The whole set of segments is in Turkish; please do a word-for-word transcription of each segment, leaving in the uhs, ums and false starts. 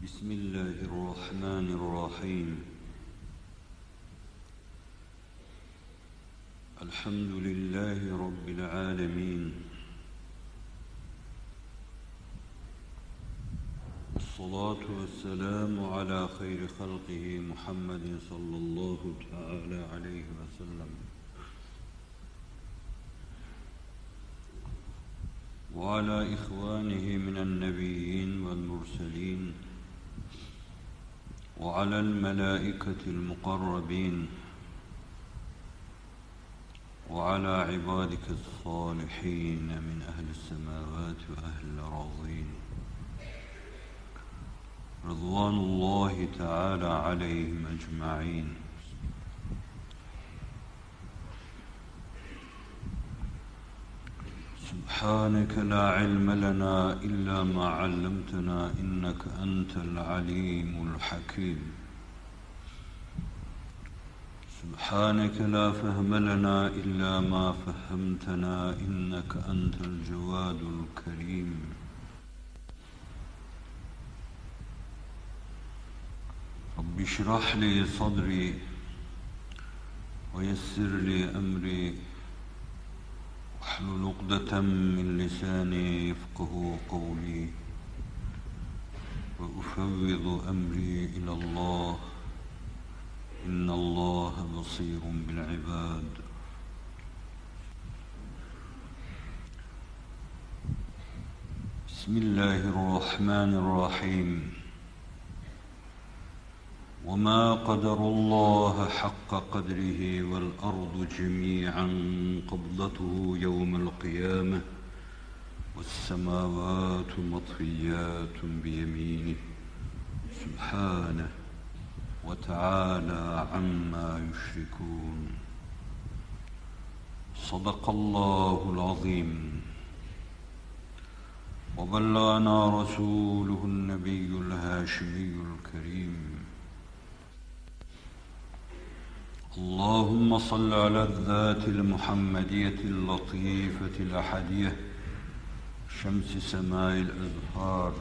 بسم الله الرحمن الرحيم. الحمد لله رب العالمين، والصلاة والسلام على خير خلقه محمد صلى الله تعالى عليه وسلم، وعلى إخوانه من النبيين والمرسلين، وعلى الملائكة المقربين، وعلى عبادك الصالحين من أهل السماوات وأهل الأراضين، رضوان الله تعالى عليهم أجمعين. سبحانك لا علم لنا إلا ما علمتنا إنك أنت العليم الحكيم. سبحانك لا فهم لنا إلا ما فهمتنا إنك أنت الجواد الكريم. رب اشرح لي صدري ويسر لي أمري واحلل عقدة من لساني يفقه قولي، وأفوض أمري إلى الله إن الله بصير بالعباد. بسم الله الرحمن الرحيم. وما قدر الله حق قدره والأرض جميعا قبضته يوم القيامة والسماوات مطويات بيمينه سبحانه وتعالى عما يشركون. صدق الله العظيم. وبلغنا رسوله النبي الهاشمي الكريم. اللهم صل على الذات المحمدية اللطيفة الأحدية شمس سماء الأزهار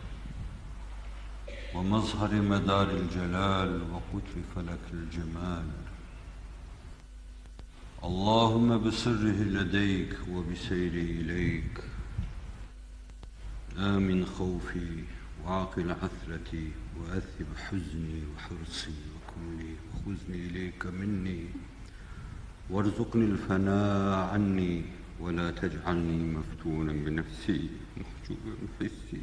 ومظهر مدار الجلال وقطر فلك الجمال. اللهم بسره لديك وبسيري إليك آمن خوفي وعاقل عثرتي وأذهب حزني وحرصي وكلي وخذني إليك مني وارزقني الفناء عني ولا تجعلني مفتونا بنفسي محجوبا حسي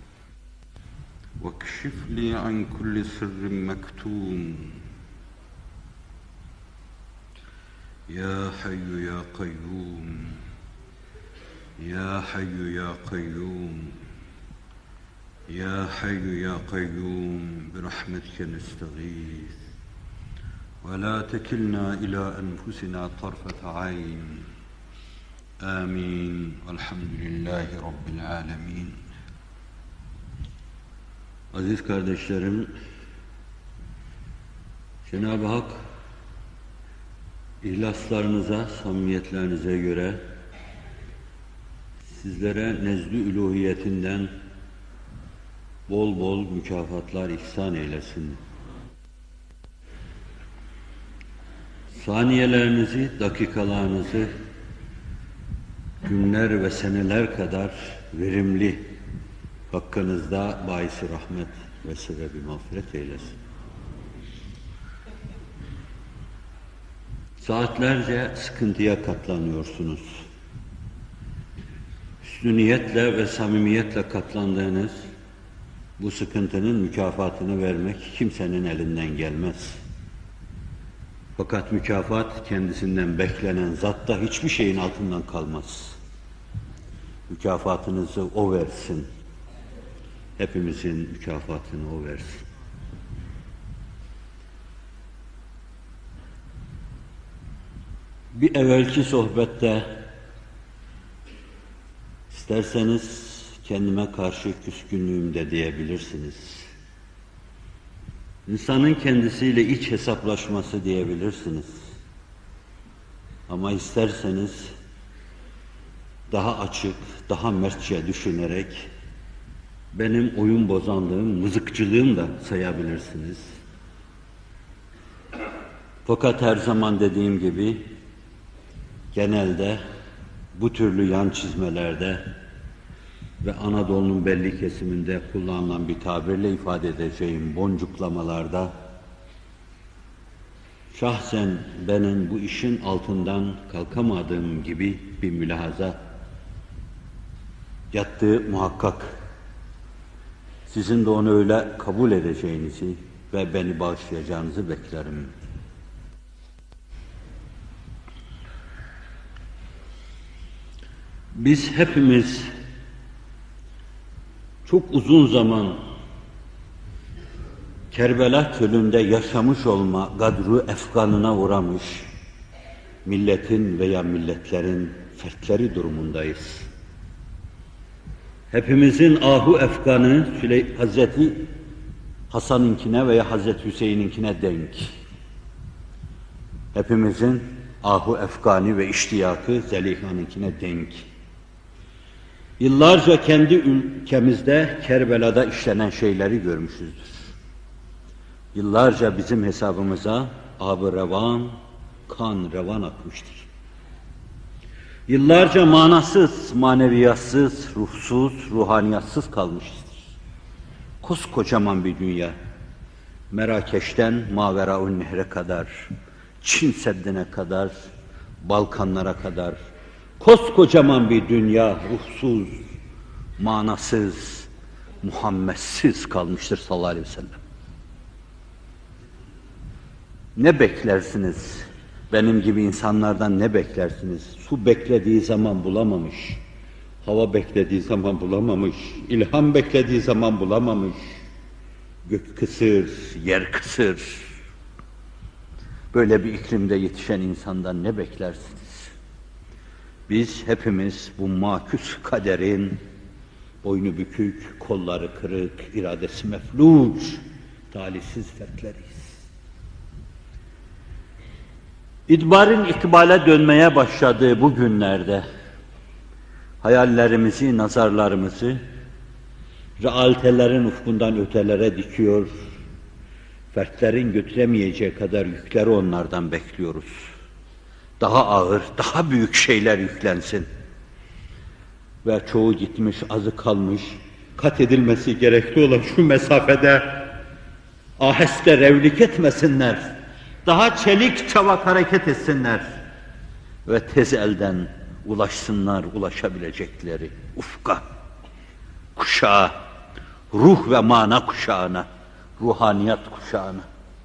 واكشف لي عن كل سر مكتوم. يا حي يا قيوم يا حي يا قيوم يا حي يا قيوم برحمتك نستغيث ولا تكلنا إلى أنفسنا طرفة عين. آمين والحمد لله Rabbil Alemin. Aziz kardeşlerim, Cenab-ı Hak ihlaslarınıza, samimiyetlerinize göre sizlere nezdü üluhiyetinden bol bol mükafatlar ihsan eylesin. Saniyelerinizi, dakikalarınızı günler ve seneler kadar verimli hakkınızda bahis-i rahmet ve sebebi mağfiret eylesin. Saatlerce sıkıntıya katlanıyorsunuz. Hüsnü niyetle ve samimiyetle katlandığınız bu sıkıntının mükafatını vermek kimsenin elinden gelmez. Fakat mükafat kendisinden beklenen zatta hiçbir şeyin altından kalmaz. Mükafatınızı o versin. Hepimizin mükafatını o versin. Bir evvelki sohbette isterseniz kendime karşı küskünlüğüm de diyebilirsiniz. İnsanın kendisiyle iç hesaplaşması diyebilirsiniz. Ama isterseniz daha açık, daha mertçe düşünerek benim oyun bozanlığım, mızıkçılığım da sayabilirsiniz. Fakat her zaman dediğim gibi, genelde bu türlü yan çizmelerde ve Anadolu'nun belli kesiminde kullanılan bir tabirle ifade edeceğim boncuklamalarda, şahsen benim bu işin altından kalkamadığım gibi bir mülahaza yattığı muhakkak. Sizin de onu öyle kabul edeceğinizi ve beni bağışlayacağınızı beklerim. Biz hepimiz çok uzun zaman Kerbela çölünde yaşamış olma gadru efkanına uğramış milletin veya milletlerin fertleri durumundayız. Hepimizin ahu efkanı Hazreti Hasan'ınkine veya Hazreti Hüseyin'inkine denk. Hepimizin ahu efkanı ve iştiyakı Zeliha'nınkine denk. Yıllarca kendi ülkemizde Kerbela'da işlenen şeyleri görmüşüzdür. Yıllarca bizim hesabımıza ab-ı revan, kan revan akmıştır. Yıllarca manasız, maneviyatsız, ruhsuz, ruhaniyatsız kalmışızdır. Koskocaman bir dünya, Merakeş'ten Maveraun Nehre kadar, Çin Seddi'ne kadar, Balkanlara kadar, koskocaman bir dünya ruhsuz, manasız, Muhammedsiz kalmıştır sallallahu aleyhi ve sellem. Ne beklersiniz? Benim gibi insanlardan ne beklersiniz? Su beklediği zaman bulamamış, hava beklediği zaman bulamamış, ilham beklediği zaman bulamamış, gök kısır, yer kısır. Böyle bir iklimde yetişen insandan ne beklersiniz? Biz hepimiz bu maküs kaderin boynu bükük, kolları kırık, iradesi mefluc, talihsiz fertleriyiz. İdbarın ikbale dönmeye başladığı bu günlerde hayallerimizi, nazarlarımızı realitelerin ufkundan ötelere dikiyor, fertlerin götüremeyeceği kadar yükleri onlardan bekliyoruz. Daha ağır, daha büyük şeyler yüklensin. Ve çoğu gitmiş, azı kalmış, kat edilmesi gerekli olan şu mesafede aheste revlik etmesinler. Daha çelik çavak hareket etsinler ve tez elden ulaşsınlar ulaşabilecekleri ufka, kuşağa, ruh ve mana kuşağına, ruhaniyat kuşağına.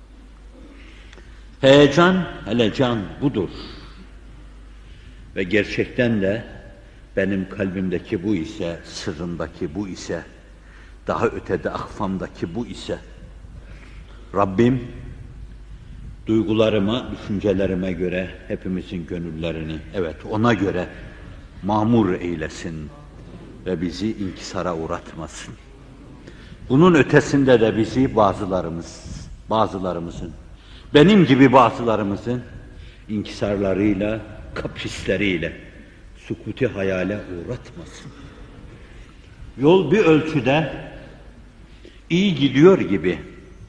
Heyecan, helecan budur. Ve gerçekten de benim kalbimdeki bu ise, sırrımdaki bu ise, daha ötede akfamdaki bu ise, Rabbim duygularıma, düşüncelerime göre hepimizin gönüllerini, evet ona göre mamur eylesin ve bizi inkisara uğratmasın. Bunun ötesinde de bizi bazılarımız, bazılarımızın, benim gibi bazılarımızın inkisarlarıyla, kaprisleriyle sükuti hayale uğratmasın. Yol bir ölçüde iyi gidiyor gibi,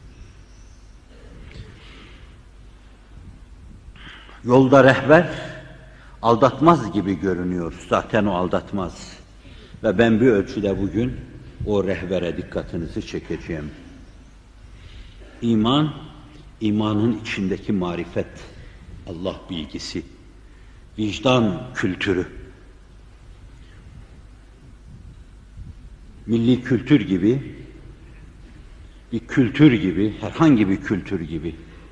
yolda rehber aldatmaz gibi görünüyor. Zaten o aldatmaz. Ve ben bir ölçüde bugün o rehbere dikkatinizi çekeceğim. İman, imanın içindeki marifet, Allah bilgisi, vicdan kültürü, milli kültür gibi, bir kültür gibi, herhangi bir kültür gibi,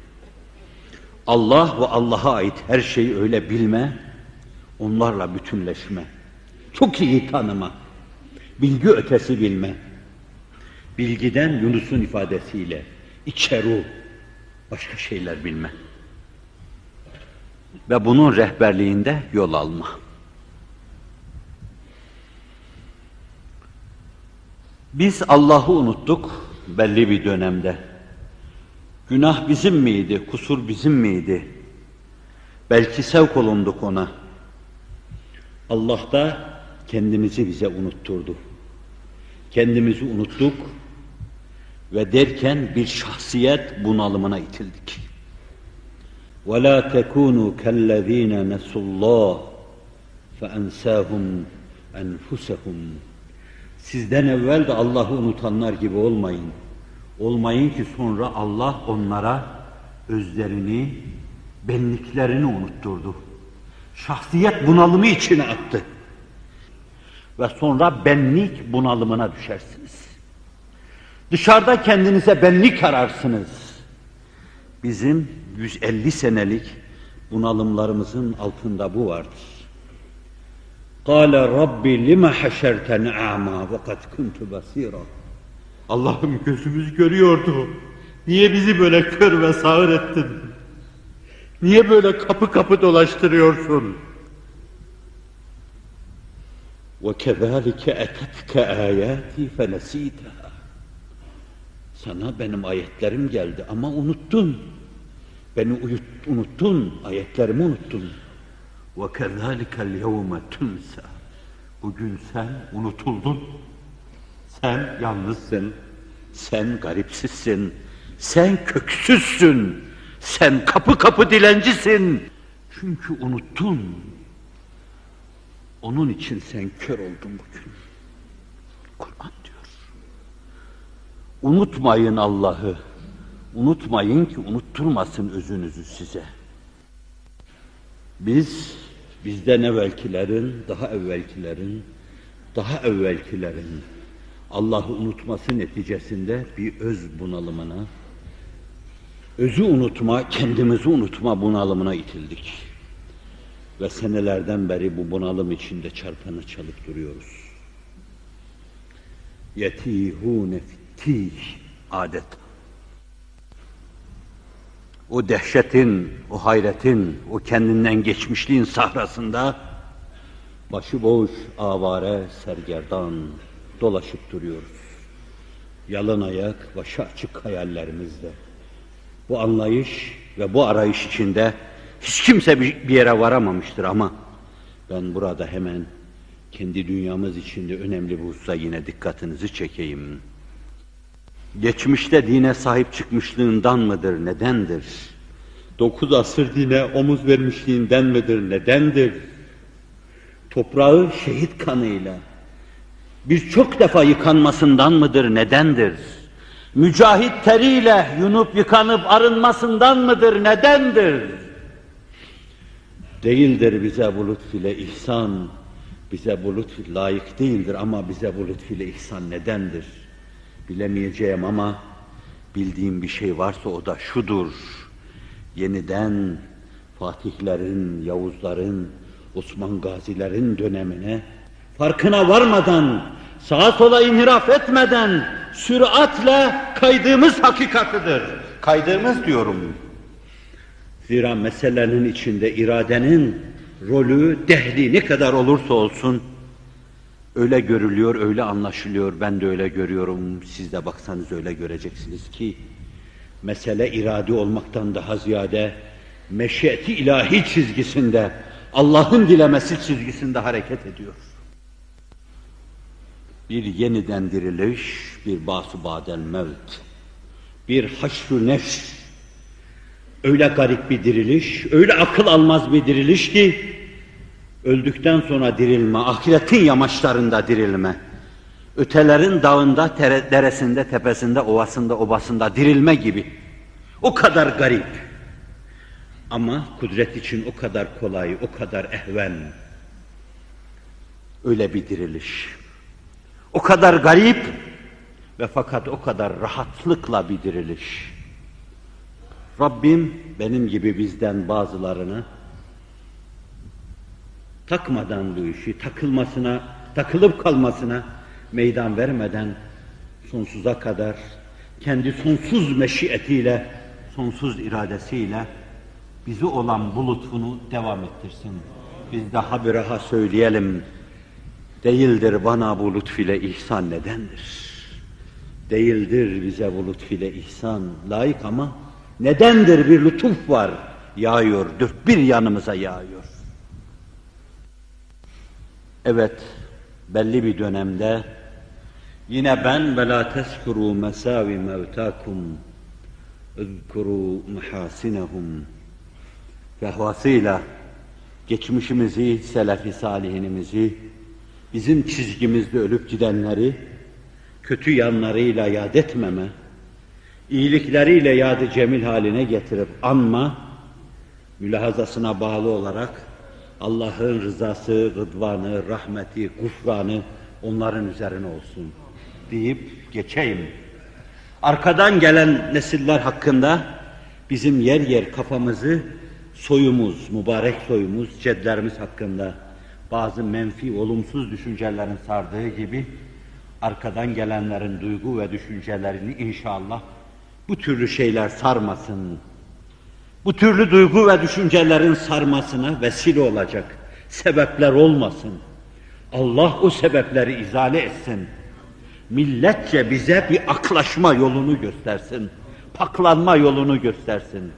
Allah ve Allah'a ait her şeyi öyle bilme, onlarla bütünleşme, çok iyi tanıma, bilgi ötesi bilme, bilgiden Yunus'un ifadesiyle içeru, başka şeyler bilme ve bunun rehberliğinde yol alma. Biz Allah'ı unuttuk belli bir dönemde. Günah bizim miydi, kusur bizim miydi? Belki sevk olunduk ona. Allah da kendimizi bize unutturdu. kendimizi unuttuk ve derken bir şahsiyet bunalımına itildik. وَلَا تَكُونُوا كَالَّذ۪ينَ نَسُوا اللّٰهِ فَاَنْسَاهُمْ اَنْفُسَهُمْ. Sizden evvel de Allah'ı unutanlar gibi olmayın. Olmayın ki sonra Allah onlara özlerini, benliklerini unutturdu. Şahsiyet bunalımı içine attı. Ve sonra benlik bunalımına düşersiniz. Dışarıda kendinize benlik ararsınız. Bizim yüz elli senelik bunalımlarımızın altında bu vardır. قَالَ رَبِّ لِمَ حَشَرْتَنِ اَعْمَا وَقَدْ كُنْتُ بَصِيرًا. Allah'ım gözümüz görüyordu. Niye bizi böyle kör ve sağır ettin? Niye böyle kapı kapı dolaştırıyorsun? وَكَذَٰلِكَ اَتَتْكَ آيَاتِي فَنَس۪يتَهَا. Sana benim ayetlerim geldi ama unuttun. Beni uyut, unuttun, ayetlerimi unuttun. وَكَذَٰلِكَ الْيَوْمَ تُنْسَى. Bugün sen unutuldun. Sen yalnızsın. Sen garipsizsin. Sen köksüzsün. Sen kapı kapı dilencisin. Çünkü unuttun. Onun için sen kör oldun bugün. Kur'an diyor. Unutmayın Allah'ı. Unutmayın ki unutturmasın özünüzü size. Biz, bizden evvelkilerin, daha evvelkilerin, daha evvelkilerin Allah'ı unutması neticesinde bir öz bunalımına, özü unutma, kendimizi unutma bunalımına itildik. Ve senelerden beri bu bunalım içinde çarpanı çalıp duruyoruz. Yetihûne fittîh adet. O dehşetin, o hayretin, o kendinden geçmişliğin sahrasında başıboş, avare, sergerdan dolaşıp duruyoruz. Yalın ayak, başı açık hayallerimizle. Bu anlayış ve bu arayış içinde hiç kimse bir yere varamamıştır ama ben burada hemen kendi dünyamız içinde önemli bir hususa yine dikkatinizi çekeyim. Geçmişte dine sahip çıkmışlığından mıdır, nedendir? Dokuz asır dine omuz vermişliğinden midir, nedendir? Toprağı şehit kanıyla birçok defa yıkanmasından mıdır, nedendir? Mücahit teriyle yunup yıkanıp arınmasından mıdır, nedendir? Değildir bize bu lütfüyle ihsan, bize bu lütfü layık değildir ama bize bu lütfüyle ihsan nedendir? Bilemeyeceğim ama bildiğim bir şey varsa o da şudur. Yeniden Fatihlerin, Yavuzların, Osman Gazilerin dönemine farkına varmadan, sağa sola inhiraf etmeden süratle kaydığımız hakikatıdır. Kaydığımız diyorum. Zira meselenin içinde iradenin rolü, dehli ne kadar olursa olsun öyle görülüyor, öyle anlaşılıyor, ben de öyle görüyorum, siz de baksanız öyle göreceksiniz ki mesele irade olmaktan daha ziyade meşiyeti ilahi çizgisinde, Allah'ın dilemesi çizgisinde hareket ediyor. Bir yeniden diriliş, bir bâs-ı ba'del mevt, bir haşr-ı nefs, öyle garip bir diriliş, öyle akıl almaz bir diriliş ki öldükten sonra dirilme, ahiretin yamaçlarında dirilme, ötelerin dağında, tere, deresinde, tepesinde, ovasında, obasında dirilme gibi. O kadar garip. Ama kudret için o kadar kolay, o kadar ehven. Öyle bir diriliş. O kadar garip ve fakat o kadar rahatlıkla bir diriliş. Rabbim benim gibi bizden bazılarını takmadan bu işi, takılmasına, takılıp kalmasına meydan vermeden sonsuza kadar kendi sonsuz meşiyetiyle, sonsuz iradesiyle bizi olan bu lütfunu devam ettirsin. Biz de habiraha söyleyelim, değildir bana bu lütfüyle ihsan nedendir? Değildir bize bu lütfüyle ihsan layık ama nedendir bir lütuf var, yağıyor, dört bir yanımıza yağıyor. Evet, belli bir dönemde Yine ben ve la teskuru mesavi mevtakum üzkuru mehasinehum fehvasıyla geçmişimizi, selefi salihinimizi, bizim çizgimizde ölüp gidenleri kötü yanlarıyla yad etmeme, iyilikleriyle yad-ı cemil haline getirip anma, mülahazasına bağlı olarak Allah'ın rızası, rıdvanı, rahmeti, gufranı onların üzerine olsun deyip geçeyim. Arkadan gelen nesiller hakkında bizim yer yer kafamızı soyumuz, mübarek soyumuz, cedlerimiz hakkında bazı menfi, olumsuz düşüncelerin sardığı gibi arkadan gelenlerin duygu ve düşüncelerini inşallah bu türlü şeyler sarmasın. Bu türlü duygu ve düşüncelerin sarmasına vesile olacak sebepler olmasın. Allah o sebepleri izale etsin. Milletçe bize bir aklaşma yolunu göstersin. Paklanma yolunu göstersin.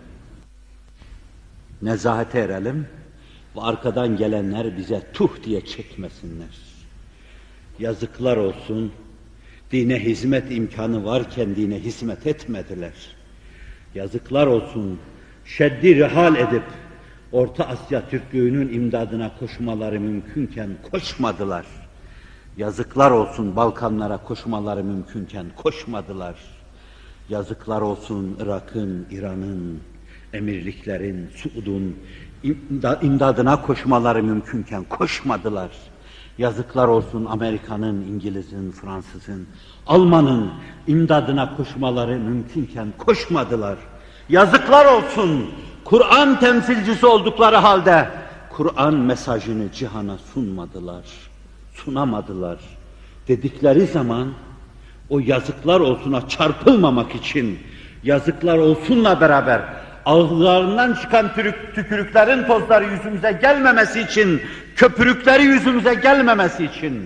Nezahete erelim ve arkadan gelenler bize tuh diye çekmesinler. Yazıklar olsun, dine hizmet imkanı varken dine hizmet etmediler. Yazıklar olsun, şeddi rihal edip Orta Asya Türklüğünün imdadına koşmaları mümkünken koşmadılar. Yazıklar olsun, Balkanlara koşmaları mümkünken koşmadılar. Yazıklar olsun, Irak'ın, İran'ın, emirliklerin, Suud'un imdadına koşmaları mümkünken koşmadılar. Yazıklar olsun Amerika'nın, İngiliz'in, Fransız'ın, Alman'ın imdadına koşmaları mümkünken koşmadılar. Yazıklar olsun Kur'an temsilcisi oldukları halde Kur'an mesajını cihana sunmadılar, sunamadılar. Dedikleri zaman o yazıklar olsuna çarpılmamak için, yazıklar olsunla beraber ağızlarından çıkan tükürük, tükürüklerin tozları yüzümüze gelmemesi için, köpürükleri yüzümüze gelmemesi için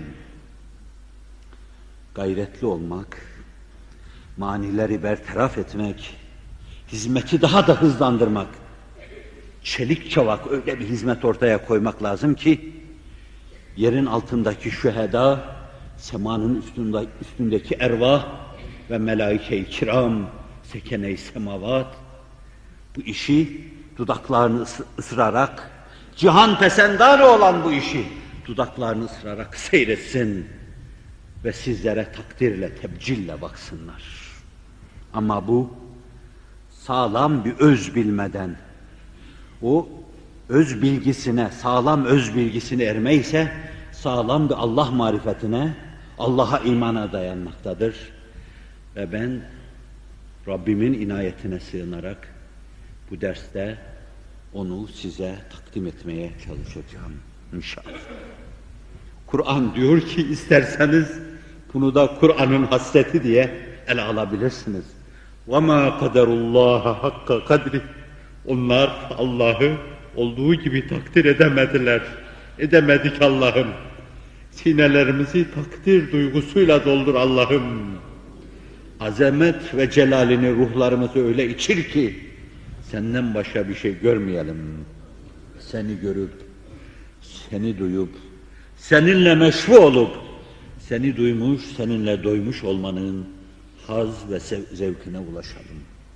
gayretli olmak, manileri bertaraf etmek, hizmeti daha da hızlandırmak, çelik çavak öyle bir hizmet ortaya koymak lazım ki yerin altındaki şüheda, semanın üstünde, üstündeki ervah ve melaike-i kiram, sekene-i semavat bu işi dudaklarını ısırarak, cihan pesendarı olan bu işi dudaklarını ısırarak seyretsin ve sizlere takdirle, tebcille baksınlar. Ama bu sağlam bir öz bilmeden, o öz bilgisine, sağlam öz bilgisine erme ise sağlam bir Allah marifetine, Allah'a imana dayanmaktadır. Ve ben Rabbimin inayetine sığınarak bu derste onu size takdim etmeye çalışacağım inşallah. Kur'an diyor ki isterseniz bunu da Kur'an'ın hasreti diye ele alabilirsiniz. وَمَا قَدَرُ اللّٰهَ حَقَّ قَدْرِ Onlar Allah'ı olduğu gibi takdir edemediler. Edemedik Allah'ım. Sinelerimizi takdir duygusuyla doldur Allah'ım. Azamet ve celalini ruhlarımızı öyle içir ki senden başka bir şey görmeyelim. Seni görüp, seni duyup, seninle meşru olup, seni duymuş, seninle doymuş olmanın haz ve zevkine ulaşalım.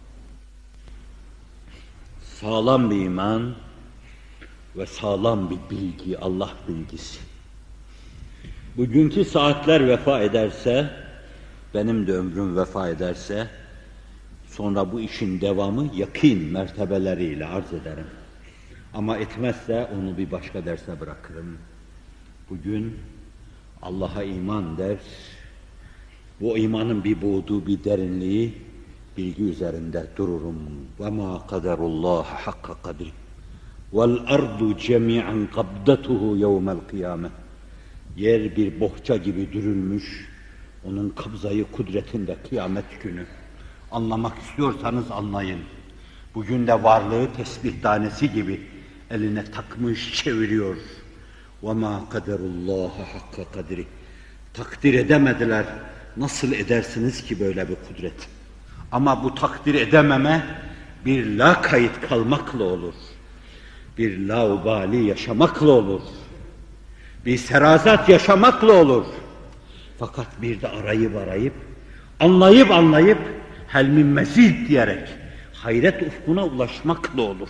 Sağlam bir iman ve sağlam bir bilgi, Allah bilgisi. Bugünkü saatler vefa ederse, benim de ömrüm vefa ederse, sonra bu işin devamı yakîn mertebeleriyle arz ederim. Ama etmezse onu bir başka derse bırakırım. Bugün Allah'a iman der, bu imanın bir boğduğu bir derinliği, bilgi üzerinde dururum. وَمَا قَدَرُ اللّٰهَ حَقَّ قَدْرِ وَالْأَرْضُ جَمِيعًا قَبْدَتُهُ يَوْمَ الْقِيَامَةِ Yer bir bohça gibi dürülmüş, onun kabzayı kudretinde kıyamet günü. Anlamak istiyorsanız anlayın. Bugün de varlığı tesbih tanesi gibi eline takmış çeviriyor. وَمَا قَدَرُ اللّٰهَ حَقَّ قَدْرِ Takdir edemediler. Nasıl edersiniz ki böyle bir kudret? Ama bu takdir edememe bir la kayıt kalmakla olur. Bir laubali yaşamakla olur. Bir serazat yaşamakla olur. Fakat bir de arayıp arayıp, anlayıp anlayıp, hel min mezid diyerek hayret ufkuna ulaşmakla olur.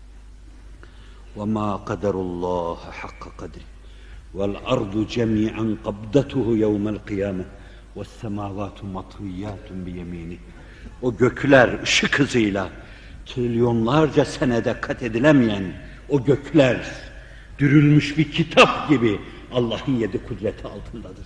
وَمَا قَدَرُ اللّٰهَ حَقَّ قَدْرِ وَالْأَرْضُ جَمِيعًا قَبْدَتُهُ يَوْمَ الْقِيَامَةِ وَالسَّمَاوَاتُ مَطْوِيَّاتٌ بِيَمِينِهِ. O gökler ışık hızıyla trilyonlarca senede kat edilemeyen o gökler dürülmüş bir kitap gibi Allah'ın yedi kudreti altındadır.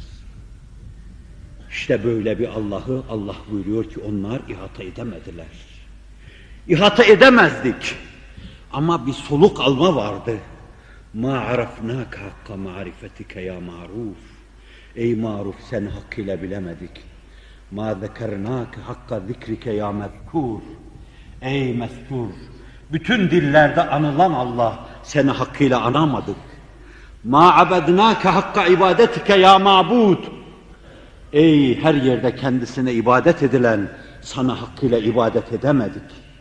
İşte böyle bir Allah'ı Allah buyuruyor ki onlar ihata edemediler. İhata edemezdik. Ama bir soluk alma vardı. مَا عَرَفْنَاكَ حَقَّ مَعْرِفَتِكَ يَا maruf. Ey maruf, seni hakkıyla bilemedik. مَا ذَكَرْنَاكَ حَقَّ ذِكْرِكَ يَا مَذْكُورُ. Ey meskur, bütün dillerde anılan Allah, seni hakkıyla anamadık. مَا عَبَدْنَاكَ حَقَّ ibadetike ya ma'bud. Ey her yerde kendisine ibadet edilen, sana hakkıyla ibadet edemedik.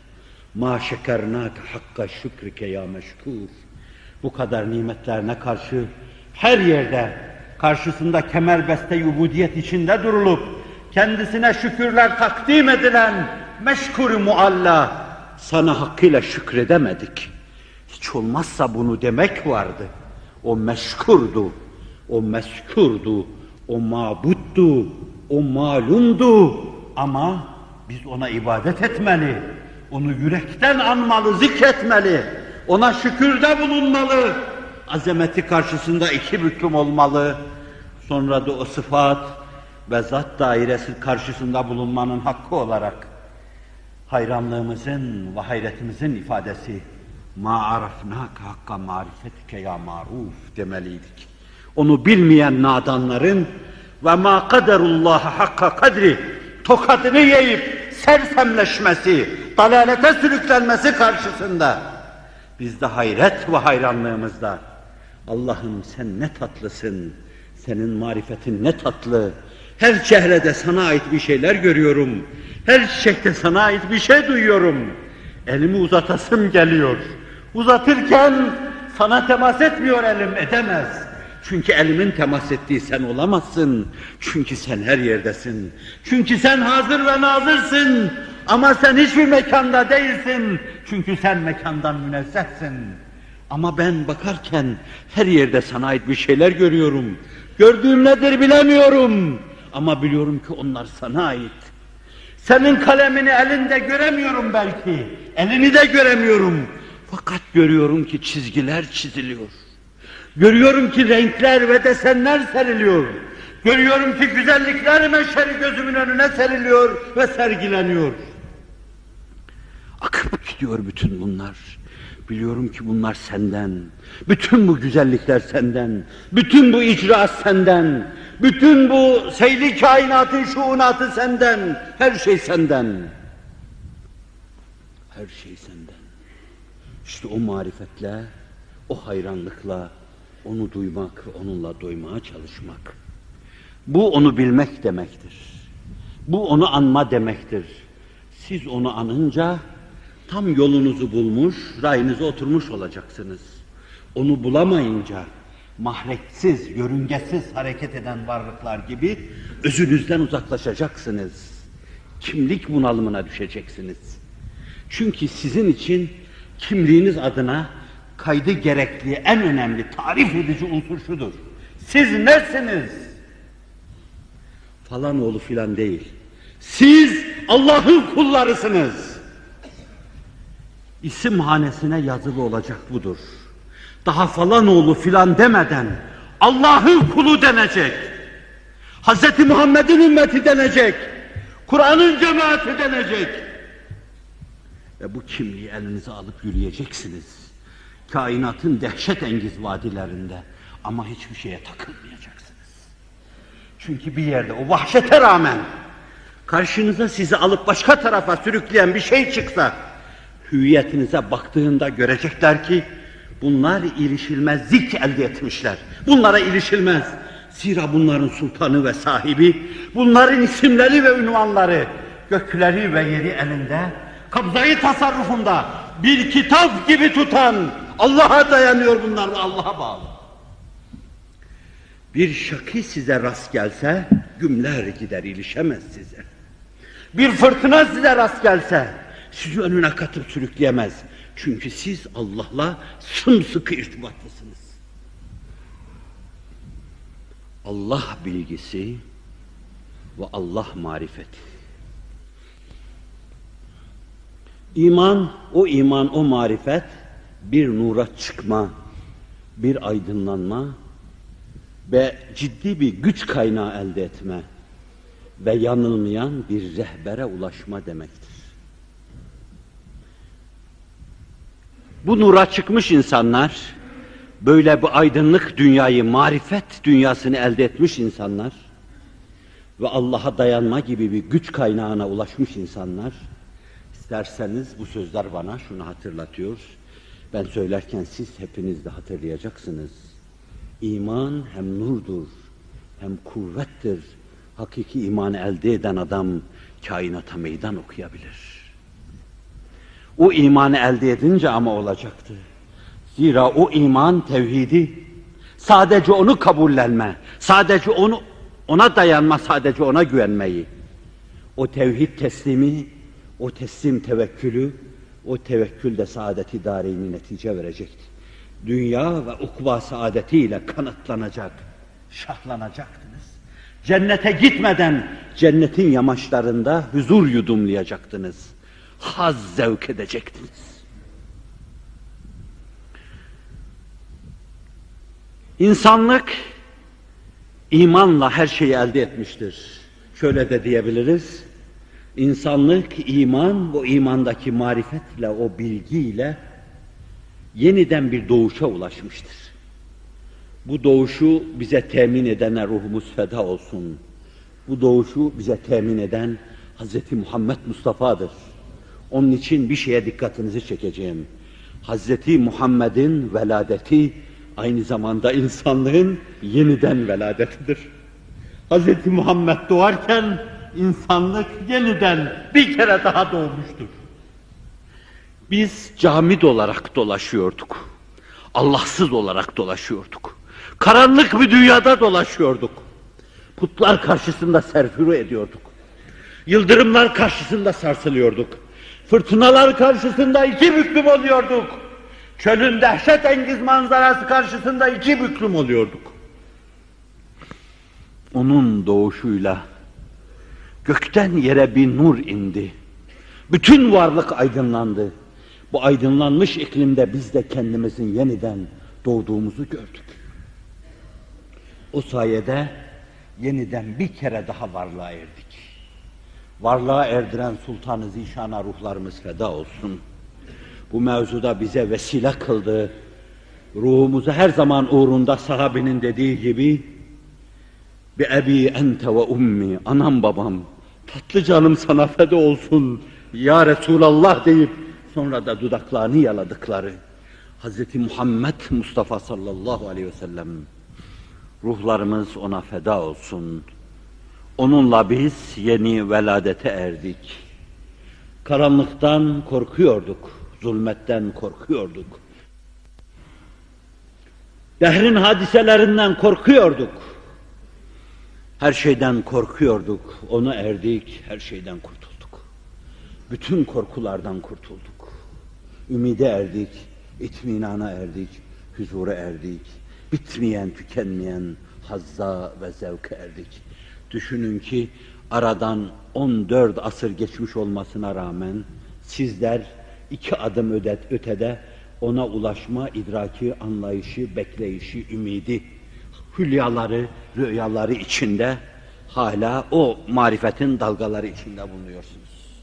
مَا شَكَرْنَاكَ حَقَّ şükrike ya meşkur. Bu kadar nimetlerine karşı her yerde karşısında kemerbeste ubudiyet içinde durulup kendisine şükürler takdim edilen meşkur-u mualla, sana hakkıyla şükredemedik. Hiç olmazsa bunu demek vardı. O meşkurdu, o meskurdu, o mabuttu, o malumdu ama biz ona ibadet etmeli, onu yürekten anmalı, zikretmeli, ona şükürde bulunmalı, azameti karşısında iki büklüm olmalı, sonra da o sıfat ve zat dairesi karşısında bulunmanın hakkı olarak hayranlığımızın ve hayretimizin ifadesi مَا عَرَفْنَاكَ حَقَّ مَعْرِفَتِكَ ya maruf demeliydik. Onu bilmeyen nadanların ve مَا قَدَرُ اللّٰهَ حَقَّ kadri tokadını yiyip sersemleşmesi, dalalete sürüklenmesi karşısında biz de hayret ve hayranlığımızda Allah'ım sen ne tatlısın, senin marifetin ne tatlı, her çehrede sana ait bir şeyler görüyorum, her çiçekte sana ait bir şey duyuyorum, elimi uzatasım geliyor, uzatırken sana temas etmiyor elim, edemez. Çünkü elimin temas ettiği sen olamazsın, çünkü sen her yerdesin, çünkü sen hazır ve nazırsın, ama sen hiçbir mekanda değilsin, çünkü sen mekandan münezzehsin. Ama ben bakarken her yerde sana ait bir şeyler görüyorum, gördüğüm nedir bilemiyorum, ama biliyorum ki onlar sana ait. Senin kalemini elinde göremiyorum belki, elini de göremiyorum, fakat görüyorum ki çizgiler çiziliyor. Görüyorum ki renkler ve desenler seriliyor. Görüyorum ki güzellikler meşheri gözümün önüne seriliyor ve sergileniyor. Akıp gidiyor bütün bunlar. Biliyorum ki bunlar senden. Bütün bu güzellikler senden. Bütün bu icraat senden. Bütün bu seyli kainatın şuunatı senden. Her şey senden. Her şey senden. İşte o marifetle, o hayranlıkla, onu duymak, onunla doymaya çalışmak. Bu onu bilmek demektir. Bu onu anma demektir. Siz onu anınca tam yolunuzu bulmuş, rayınıza oturmuş olacaksınız. Onu bulamayınca mahreçsiz, yörüngesiz hareket eden varlıklar gibi özünüzden uzaklaşacaksınız. Kimlik bunalımına düşeceksiniz. Çünkü sizin için kimliğiniz adına kaydı gerekli en önemli tarif edici unsur şudur. Siz nesiniz? Falan oğlu filan değil. Siz Allah'ın kullarısınız. İsim hanesine yazılı olacak budur. Daha falan oğlu filan demeden Allah'ın kulu denecek. Hazreti Muhammed'in ümmeti denecek. Kur'an'ın cemaati denecek. Ve bu kimliği elinize alıp yürüyeceksiniz. Kainatın dehşet engiz vadilerinde, ama hiçbir şeye takılmayacaksınız. Çünkü bir yerde o vahşete rağmen karşınıza sizi alıp başka tarafa sürükleyen bir şey çıksa, hüviyetinize baktığında görecekler ki bunlar ilişilmezlik elde etmişler. Bunlara ilişilmez. Zira bunların sultanı ve sahibi, bunların isimleri ve ünvanları, gökleri ve yeri elinde, kabzayı tasarrufunda bir kitap gibi tutan Allah'a dayanıyor, bunlar da Allah'a bağlı. Bir şakî size rast gelse, gümler gider, ilişemez size. Bir fırtına size rast gelse, sizi önüne katıp sürükleyemez. Çünkü siz Allah'la sımsıkı irtibatlısınız. Allah bilgisi ve Allah marifeti. İman, o iman, o marifet bir nura çıkma, bir aydınlanma ve ciddi bir güç kaynağı elde etme ve yanılmayan bir rehbere ulaşma demektir. Bu nura çıkmış insanlar, böyle bir aydınlık dünyayı, marifet dünyasını elde etmiş insanlar ve Allah'a dayanma gibi bir güç kaynağına ulaşmış insanlar, isterseniz bu sözler bana şunu hatırlatıyor, ben söylerken siz hepiniz de hatırlayacaksınız. İman hem nurdur, hem kuvvettir. Hakiki imanı elde eden adam kainata meydan okuyabilir. O imanı elde edince ama olacaktı. Zira o iman tevhidi, sadece onu kabullenme, sadece onu ona dayanma, sadece ona güvenmeyi, o tevhid teslimi, o teslim tevekkülü, o tevekkül de saadet-i dâreynî netice verecekti. Dünya ve ukba saadetiyle kanıtlanacak, şahlanacaktınız. Cennete gitmeden cennetin yamaçlarında huzur yudumlayacaktınız. Haz zevk edecektiniz. İnsanlık imanla her şeyi elde etmiştir. Şöyle de diyebiliriz. İnsanlık iman, bu imandaki marifetle, o bilgiyle yeniden bir doğuşa ulaşmıştır. Bu doğuşu bize temin edene ruhumuz feda olsun. Bu doğuşu bize temin eden Hazreti Muhammed Mustafa'dır. Onun için bir şeye dikkatinizi çekeceğim. Hazreti Muhammed'in veladeti aynı zamanda insanlığın yeniden veladetidir. Hazreti Muhammed doğarken insanlık yeniden bir kere daha doğmuştur. Biz camid olarak dolaşıyorduk. Allahsız olarak dolaşıyorduk. Karanlık bir dünyada dolaşıyorduk. Putlar karşısında serfuru ediyorduk. Yıldırımlar karşısında sarsılıyorduk. Fırtınalar karşısında iki büklüm oluyorduk. Çölün dehşetengiz manzarası karşısında iki büklüm oluyorduk. Onun doğuşuyla gökten yere bir nur indi. Bütün varlık aydınlandı. Bu aydınlanmış iklimde biz de kendimizin yeniden doğduğumuzu gördük. O sayede yeniden bir kere daha varlığa erdik. Varlığa erdiren Sultan-ı Zişan'a ruhlarımız feda olsun. Bu mevzuda bize vesile kıldı. Ruhumuzu her zaman uğrunda sahabenin dediği gibi bi ebi ente ve ummi, anam babam, tatlı canım sana feda olsun ya Resulallah deyip sonra da dudaklarını yaladıkları Hazreti Muhammed Mustafa sallallahu aleyhi ve sellem, ruhlarımız ona feda olsun. Onunla biz yeni veladete erdik. Karanlıktan korkuyorduk, zulmetten korkuyorduk. Dehrin hadiselerinden korkuyorduk. Her şeyden korkuyorduk, ona erdik, her şeyden kurtulduk. Bütün korkulardan kurtulduk. Ümide erdik, itminana erdik, huzura erdik. Bitmeyen, tükenmeyen hazza ve zevke erdik. Düşünün ki aradan on dört asır geçmiş olmasına rağmen sizler iki adım ödet, ötede ona ulaşma idraki, anlayışı, bekleyişi, ümidi, hülyaları, rüyaları içinde hala o marifetin dalgaları içinde bulunuyorsunuz.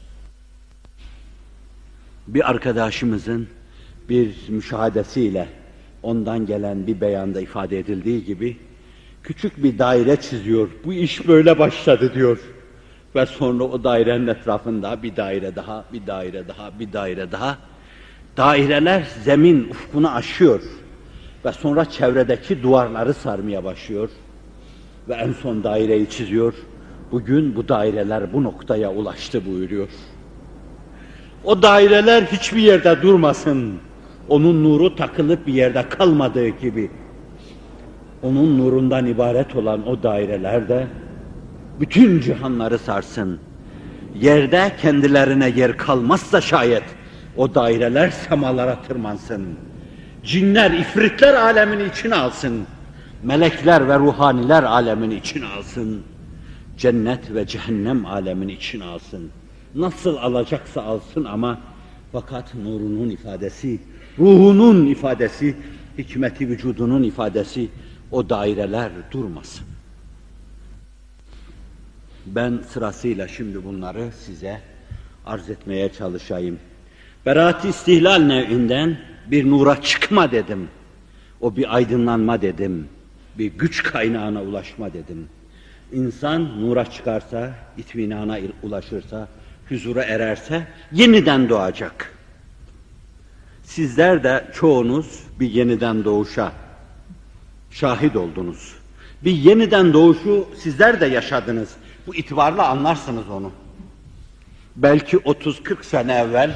Bir arkadaşımızın bir müşahadesiyle ondan gelen bir beyanda ifade edildiği gibi küçük bir daire çiziyor. Bu iş böyle başladı diyor. Ve sonra o dairenin etrafında bir daire daha, bir daire daha, bir daire daha. Daireler zemin ufkunu aşıyor. Ve sonra çevredeki duvarları sarmaya başlıyor. Ve en son daireyi çiziyor. Bugün bu daireler bu noktaya ulaştı buyuruyor. O daireler hiçbir yerde durmasın. Onun nuru takılıp bir yerde kalmadığı gibi, onun nurundan ibaret olan o daireler de bütün cihanları sarsın. Yerde kendilerine yer kalmazsa şayet, o daireler semalara tırmansın. Cinler, ifritler alemini içine alsın. Melekler ve ruhaniler alemini içine alsın. Cennet ve cehennem alemini içine alsın. Nasıl alacaksa alsın ama fakat nurunun ifadesi, ruhunun ifadesi, hikmeti vücudunun ifadesi, o daireler durmasın. Ben sırasıyla şimdi bunları size arz etmeye çalışayım. Beraat-i istihlal nevinden bir nura çıkma dedim. O bir aydınlanma dedim. Bir güç kaynağına ulaşma dedim. İnsan nura çıkarsa, itminana ulaşırsa, huzura ererse yeniden doğacak. Sizler de çoğunuz bir yeniden doğuşa şahit oldunuz. Bir yeniden doğuşu sizler de yaşadınız. Bu itibarla anlarsınız onu. Belki otuz kırk sene evvel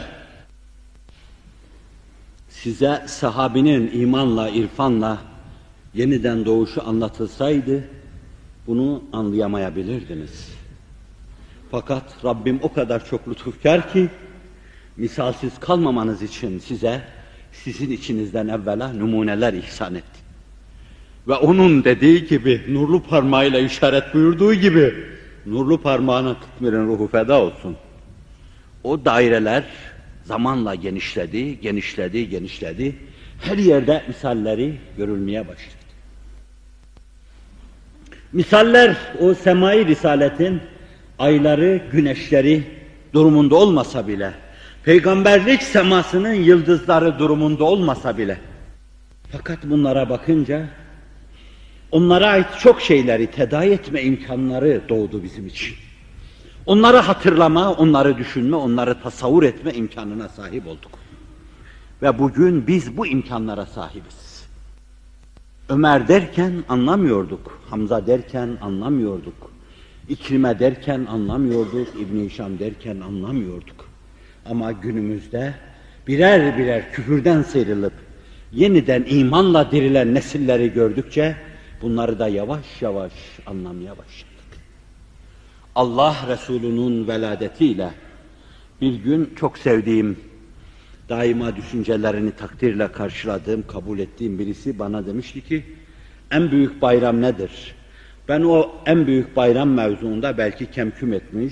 size sahabinin imanla, irfanla yeniden doğuşu anlatılsaydı bunu anlayamayabilirdiniz. Fakat Rabbim o kadar çok lütufkar ki misalsiz kalmamanız için size sizin içinizden evvela numuneler ihsan etti. Ve onun dediği gibi, nurlu parmağıyla işaret buyurduğu gibi, nurlu parmağına tutmirin ruhu feda olsun. O daireler zamanla genişledi, genişledi, genişledi. Her yerde misalleri görülmeye başladı. Misaller o semai risaletin ayları, güneşleri durumunda olmasa bile, peygamberlik semasının yıldızları durumunda olmasa bile, fakat bunlara bakınca onlara ait çok şeyleri tedavi etme imkanları doğdu bizim için. Onları hatırlama, onları düşünme, onları tasavvur etme imkanına sahip olduk. Ve bugün biz bu imkanlara sahibiz. Ömer derken anlamıyorduk, Hamza derken anlamıyorduk, İkrime derken anlamıyorduk, İbn-i Hişam derken anlamıyorduk. Ama günümüzde birer birer küfürden sıyrılıp yeniden imanla dirilen nesilleri gördükçe bunları da yavaş yavaş anlamaya başladık. Allah Resulü'nün veladetiyle bir gün çok sevdiğim, daima düşüncelerini takdirle karşıladığım, kabul ettiğim birisi bana demişti ki, en büyük bayram nedir? Ben o en büyük bayram mevzuunda belki kemküm etmiş,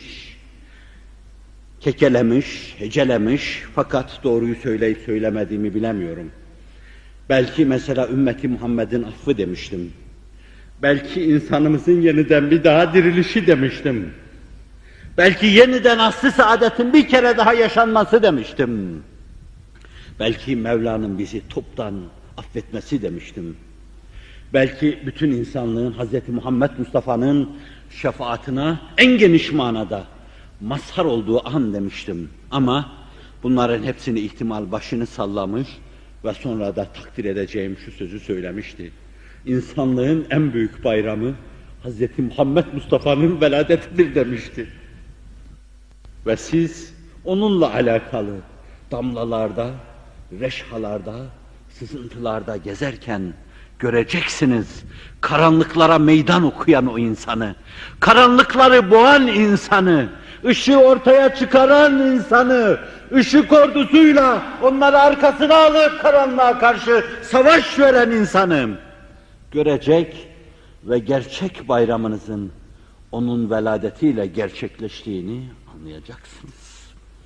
kekelemiş, hecelemiş, fakat doğruyu söyleyip söylemediğimi bilemiyorum. Belki mesela ümmeti Muhammed'in affı demiştim. Belki insanımızın yeniden bir daha dirilişi demiştim. Belki yeniden asr-ı saadetin bir kere daha yaşanması demiştim. Belki Mevla'nın bizi toptan affetmesi demiştim. Belki bütün insanlığın Hazreti Muhammed Mustafa'nın şefaatine en geniş manada mazhar olduğu an demiştim. Ama bunların hepsini ihtimal başını sallamış ve sonra da takdir edeceğim şu sözü söylemişti. İnsanlığın en büyük bayramı Hazreti Muhammed Mustafa'nın veladetidir demişti. Ve siz onunla alakalı damlalarda, reşhalarda, sızıntılarda gezerken göreceksiniz karanlıklara meydan okuyan o insanı, karanlıkları boğan insanı, ışığı ortaya çıkaran insanı, ışık ordusuyla onları arkasına alıp karanlığa karşı savaş veren insanı görecek ve gerçek bayramınızın onun veladetiyle gerçekleştiğini anlayacaksınız.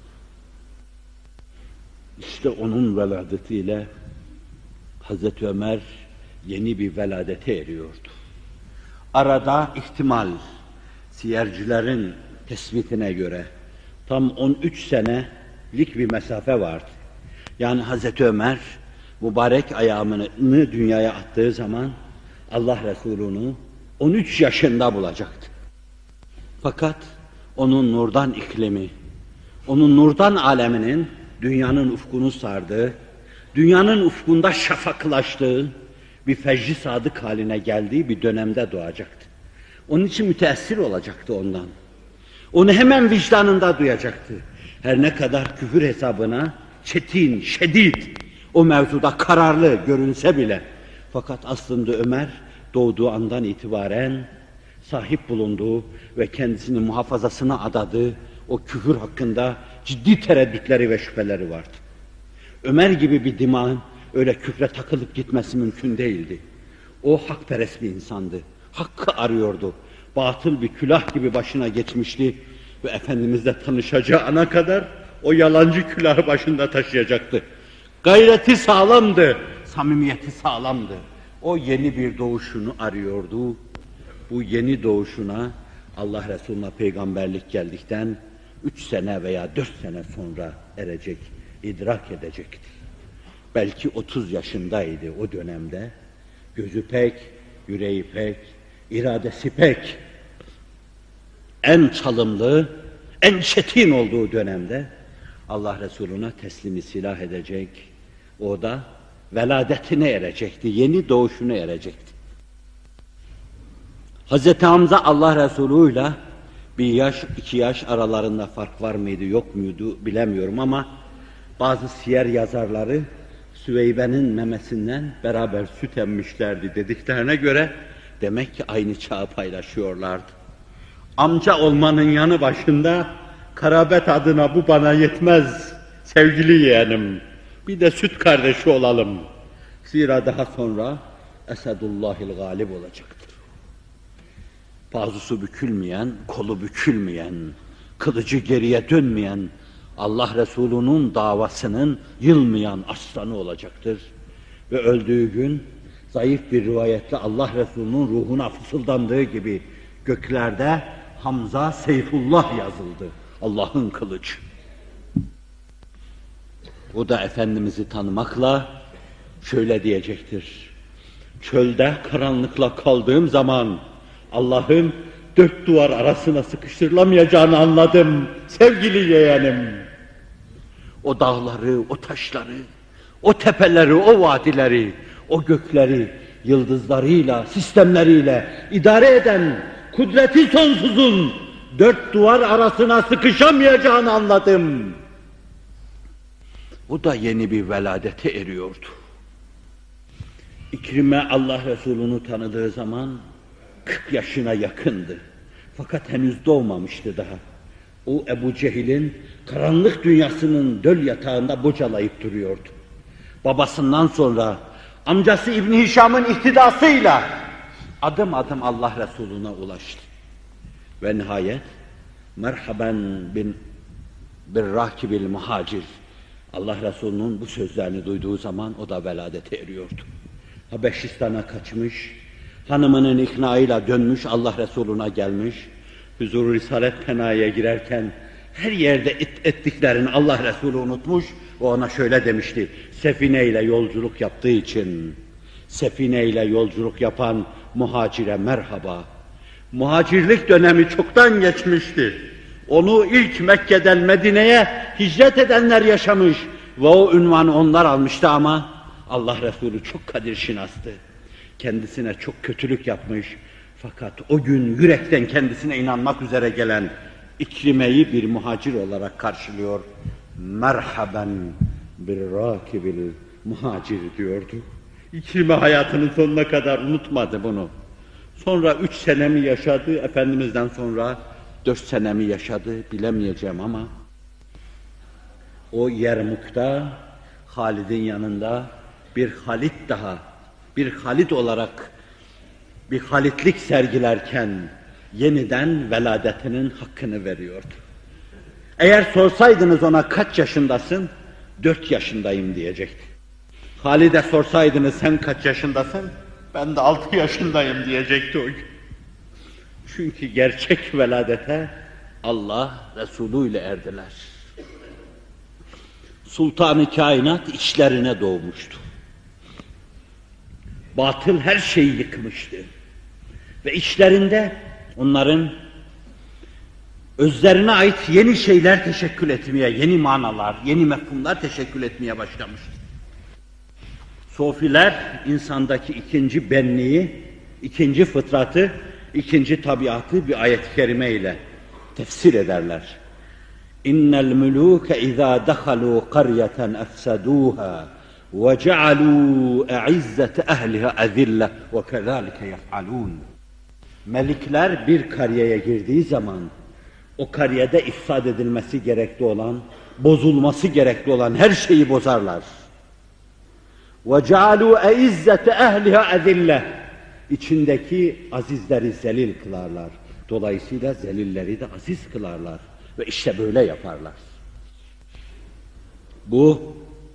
İşte onun veladetiyle Hazreti Ömer yeni bir veladete eriyordu. Arada ihtimal, siyercilerin tespitine göre tam on üç senelik bir mesafe vardı. Yani Hazreti Ömer mübarek ayağını dünyaya attığı zaman Allah Resulü'nü on üç yaşında bulacaktı. Fakat onun nurdan iklimi, onun nurdan aleminin dünyanın ufkunu sardığı, dünyanın ufkunda şafaklaştığı, bir fecri sadık haline geldiği bir dönemde doğacaktı. Onun için müteessir olacaktı ondan. Onu hemen vicdanında duyacaktı. Her ne kadar küfür hesabına çetin, şedid, o mevzuda kararlı görünse bile. Fakat aslında Ömer doğduğu andan itibaren sahip bulunduğu ve kendisini muhafazasına adadığı o küfür hakkında ciddi tereddütleri ve şüpheleri vardı. Ömer gibi bir dimağın öyle küfre takılıp gitmesi mümkün değildi. O hakperest bir insandı. Hakkı arıyordu. Batıl bir külah gibi başına geçmişti ve Efendimizle tanışacağı ana kadar o yalancı külahı başında taşıyacaktı. Gayreti sağlamdı, samimiyeti sağlamdı. O yeni bir doğuşunu arıyordu. Bu yeni doğuşuna Allah Resulü'ne peygamberlik geldikten üç sene veya dört sene sonra erecek, idrak edecekti. Belki otuz yaşındaydı o dönemde. Gözü pek, yüreği pek, iradesi pek. En çalımlı, en çetin olduğu dönemde Allah Resulü'ne teslimi silah edecek. O da veladetine erecekti, yeni doğuşuna erecekti. Hazreti Hamza Allah Resulü'yle bir yaş, iki yaş aralarında fark var mıydı, yok muydu bilemiyorum ama bazı siyer yazarları Süveybe'nin memesinden beraber süt emmişlerdi dediklerine göre demek ki aynı çağı paylaşıyorlardı. Amca olmanın yanı başında karabet adına bu bana yetmez sevgili yeğenim. Bir de süt kardeşi olalım. Zira daha sonra Esedullahil galib olacaktır. Bazusu bükülmeyen, kolu bükülmeyen, kılıcı geriye dönmeyen, Allah Resulü'nün davasının yılmayan aslanı olacaktır. Ve öldüğü gün zayıf bir rivayetle Allah Resulü'nün ruhuna fısıldandığı gibi göklerde Hamza Seyfullah yazıldı. Allah'ın kılıcı. O da Efendimiz'i tanımakla şöyle diyecektir. Çölde karanlıkla kaldığım zaman Allah'ın dört duvar arasına sıkıştırılamayacağını anladım sevgili yeğenim. O dağları, o taşları, o tepeleri, o vadileri, o gökleri yıldızlarıyla, sistemleriyle idare eden kudreti sonsuzun dört duvar arasına sıkışamayacağını anladım. O da yeni bir veladete eriyordu. İkrime Allah Resulü'nü tanıdığı zaman kırk yaşına yakındı. Fakat henüz doğmamıştı daha. O Ebu Cehil'in karanlık dünyasının döl yatağında bocalayıp duruyordu. Babasından sonra amcası İbn Hişam'ın ihtidasıyla adım adım Allah Resulü'ne ulaştı. Ve nihayet merhaben bin bir rakibil muhacir. Allah Resulü'nün bu sözlerini duyduğu zaman o da veladete eriyordu. Habeşistan'a kaçmış, hanımının iknaıyla dönmüş, Allah Resulü'ne gelmiş, huzur-u Risalet Penay'a girerken her yerde et, ettiklerini Allah Resulü unutmuş, o ona şöyle demişti, sefineyle yolculuk yaptığı için, sefineyle yolculuk yapan muhacire merhaba. Muhacirlik dönemi çoktan geçmişti. Onu ilk Mekke'den Medine'ye hicret edenler yaşamış ve o ünvanı onlar almıştı ama Allah Resulü çok kadir şinastı. Kendisine çok kötülük yapmış. Fakat o gün yürekten kendisine inanmak üzere gelen İkrime'yi bir muhacir olarak karşılıyor. Merhaben bir rakibil muhacir diyordu. İkrime hayatının sonuna kadar unutmadı bunu. Sonra üç senemi yaşadı, Efendimiz'den sonra dört senemi yaşadı, bilemeyeceğim ama o Yermuk'ta Halid'in yanında bir Halit daha, bir Halit olarak bir halitlik sergilerken yeniden veladetinin hakkını veriyordu. Eğer sorsaydınız ona kaç yaşındasın, dört yaşındayım diyecekti. Halid'e sorsaydınız sen kaç yaşındasın, ben de altı yaşındayım diyecekti o gün. Çünkü gerçek veladete Allah Resulü ile erdiler. Sultan-ı Kainat içlerine doğmuştu. Batıl her şeyi yıkmıştı. Ve içlerinde onların özlerine ait yeni şeyler teşekkül etmeye, yeni manalar, yeni mefhumlar teşekkül etmeye başlamıştı. Sofiler insandaki ikinci benliği, ikinci fıtratı, ikinci tabiatı bir ayet-i kerime ile tefsir ederler. İnnel muluke izâ dehalû qaryeten efsedûhâ ve cealû e'izzete ehliha ezille ve kezâlike yef'alûn. Melikler bir kariyeye girdiği zaman o kariyede ifsad edilmesi gerekli olan, bozulması gerekli olan her şeyi bozarlar. وَجَعَلُوا اَعِزَّةَ اَهْلِهَا اَذِلَّةً İçindeki azizleri zelil kılarlar. Dolayısıyla zelilleri de aziz kılarlar. Ve işte böyle yaparlar. Bu,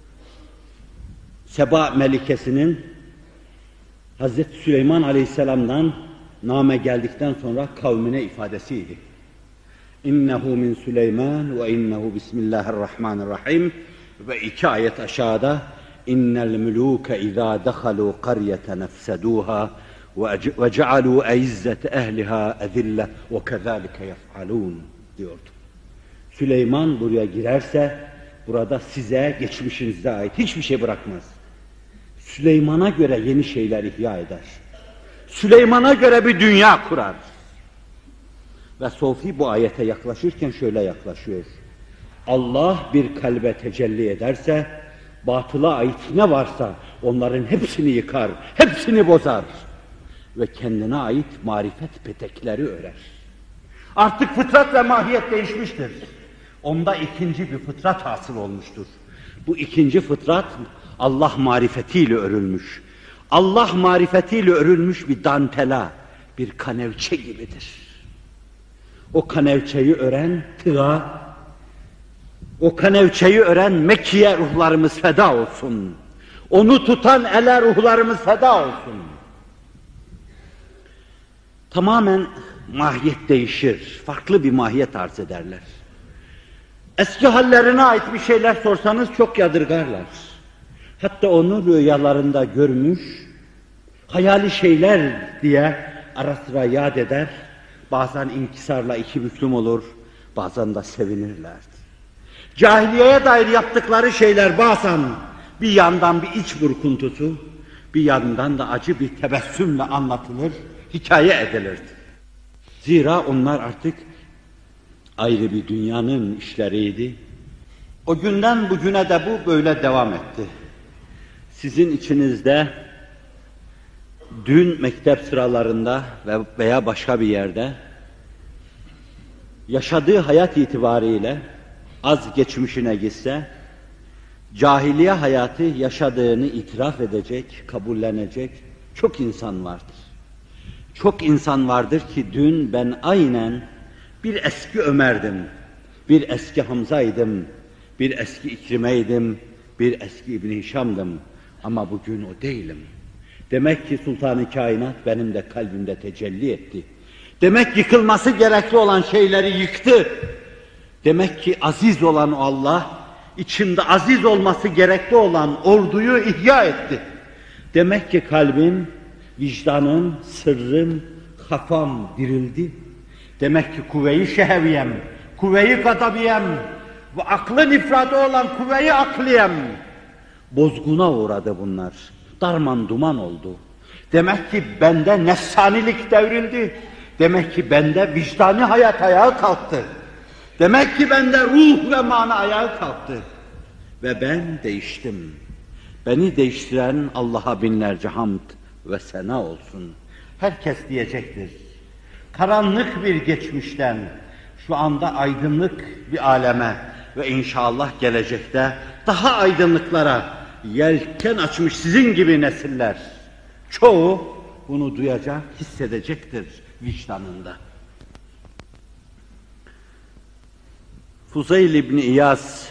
Seba Melikesi'nin Hazreti Süleyman Aleyhisselam'dan name geldikten sonra kavmine ifadesiydi. İnnehu min Süleyman ve innehu bismillahirrahmanirrahim ve iki ayet aşağıda innel muluke izâ dehalu qaryeten efsedûhâ ve cealû eizzete ehliha ezille ve kezâlike yef'alûn diyordu. Süleyman buraya girerse burada size geçmişinize ait hiçbir şey bırakmaz. Süleyman'a göre yeni şeyler ihya eder. Süleyman'a göre bir dünya kurar. Ve Sofi bu ayete yaklaşırken şöyle yaklaşıyor. Allah bir kalbe tecelli ederse, batıla ait ne varsa onların hepsini yıkar, hepsini bozar. Ve kendine ait marifet petekleri örer. Artık fıtrat ve mahiyet değişmiştir. Onda ikinci bir fıtrat hasıl olmuştur. Bu ikinci fıtrat Allah marifetiyle örülmüş. Allah marifetiyle örülmüş bir dantela, bir kanevçe gibidir. O kanevçeyi ören tığa, o kanevçeyi ören Mekke'ye ruhlarımız feda olsun. Onu tutan ele ruhlarımız feda olsun. Tamamen mahiyet değişir, farklı bir mahiyet arz ederler. Eski hallerine ait bir şeyler sorsanız çok yadırgarlar. Hatta onu rüyalarında görmüş, hayali şeyler diye ara sıra yad eder, bazen inkisarla iki büklüm olur, bazen de sevinirlerdi. Cahiliyeye dair yaptıkları şeyler bazen bir yandan bir iç burkuntusu, bir yandan da acı bir tebessümle anlatılır, hikaye edilirdi. Zira onlar artık ayrı bir dünyanın işleriydi. O günden bugüne de bu böyle devam etti. Sizin içinizde dün mektep sıralarında veya başka bir yerde yaşadığı hayat itibariyle az geçmişine gitse, cahiliye hayatı yaşadığını itiraf edecek, kabullenecek çok insan vardır. Çok insan vardır ki dün ben aynen bir eski Ömer'dim, bir eski Hamza'ydım, bir eski İkrime'ydim, bir eski İbn-i Hişam'dım ama bugün o değilim. Demek ki Sultan-ı Kainat benim de kalbimde tecelli etti. Demek yıkılması gerekli olan şeyleri yıktı. Demek ki aziz olan o Allah, içimde aziz olması gerekli olan orduyu ihya etti. Demek ki kalbim, vicdanım, sırrım, kafam dirildi. Demek ki kuvve-i şeheviyem, kuvve-i gadabiyem ve aklın ifradı olan kuvve-i akliyem bozguna uğradı bunlar. Darman duman oldu. Demek ki bende nefsanilik devrildi. Demek ki bende vicdani hayat ayağa kalktı. Demek ki bende ruh ve mana ayağa kalktı. Ve ben değiştim. Beni değiştiren Allah'a binlerce hamd ve sena olsun. Herkes diyecektir. Karanlık bir geçmişten şu anda aydınlık bir aleme ve inşallah gelecekte daha aydınlıklara yelken açmış sizin gibi nesiller. Çoğu bunu duyacak, hissedecektir vicdanında. Fuzeyl İbni İyaz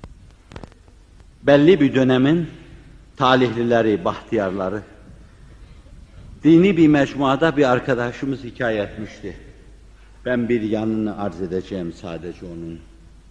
belli bir dönemin talihlileri, bahtiyarları. Dini bir mecmuada bir arkadaşımız hikaye etmişti. Ben bir yanını arz edeceğim sadece onun.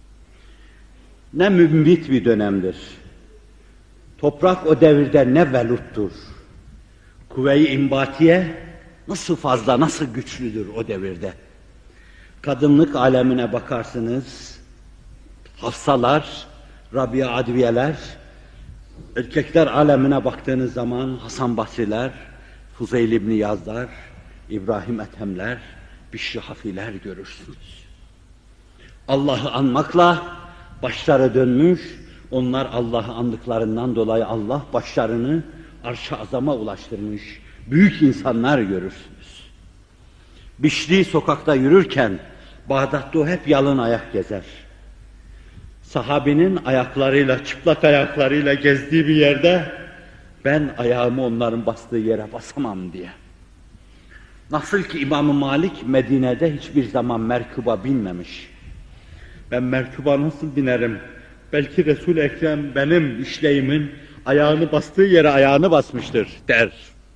Ne mümbit bir dönemdir. Toprak o devirde ne veluttur. Kuvve-i imbatiye nasıl fazla, nasıl güçlüdür o devirde. Kadınlık alemine bakarsınız, Hafsalar, Rabia Adviyeler, erkekler alemine baktığınız zaman Hasan Basriler, Fuzeyl İbni Yazlar, İbrahim Ethemler, Bişri Hafiler görürsünüz. Allah'ı anmakla başları dönmüş, onlar Allah'ı andıklarından dolayı Allah başlarını arş-ı azama ulaştırmış büyük insanlar görürsünüz. Bişli sokakta yürürken Bağdat'ta o hep yalın ayak gezer. Sahabinin ayaklarıyla, çıplak ayaklarıyla gezdiği bir yerde ben ayağımı onların bastığı yere basamam diye. Nasıl ki İmam-ı Malik Medine'de hiçbir zaman merkuba binmemiş. Ben merkuba nasıl binerim? Belki Resul-i Ekrem benim işleyimin ayağını bastığı yere ayağını basmıştır der.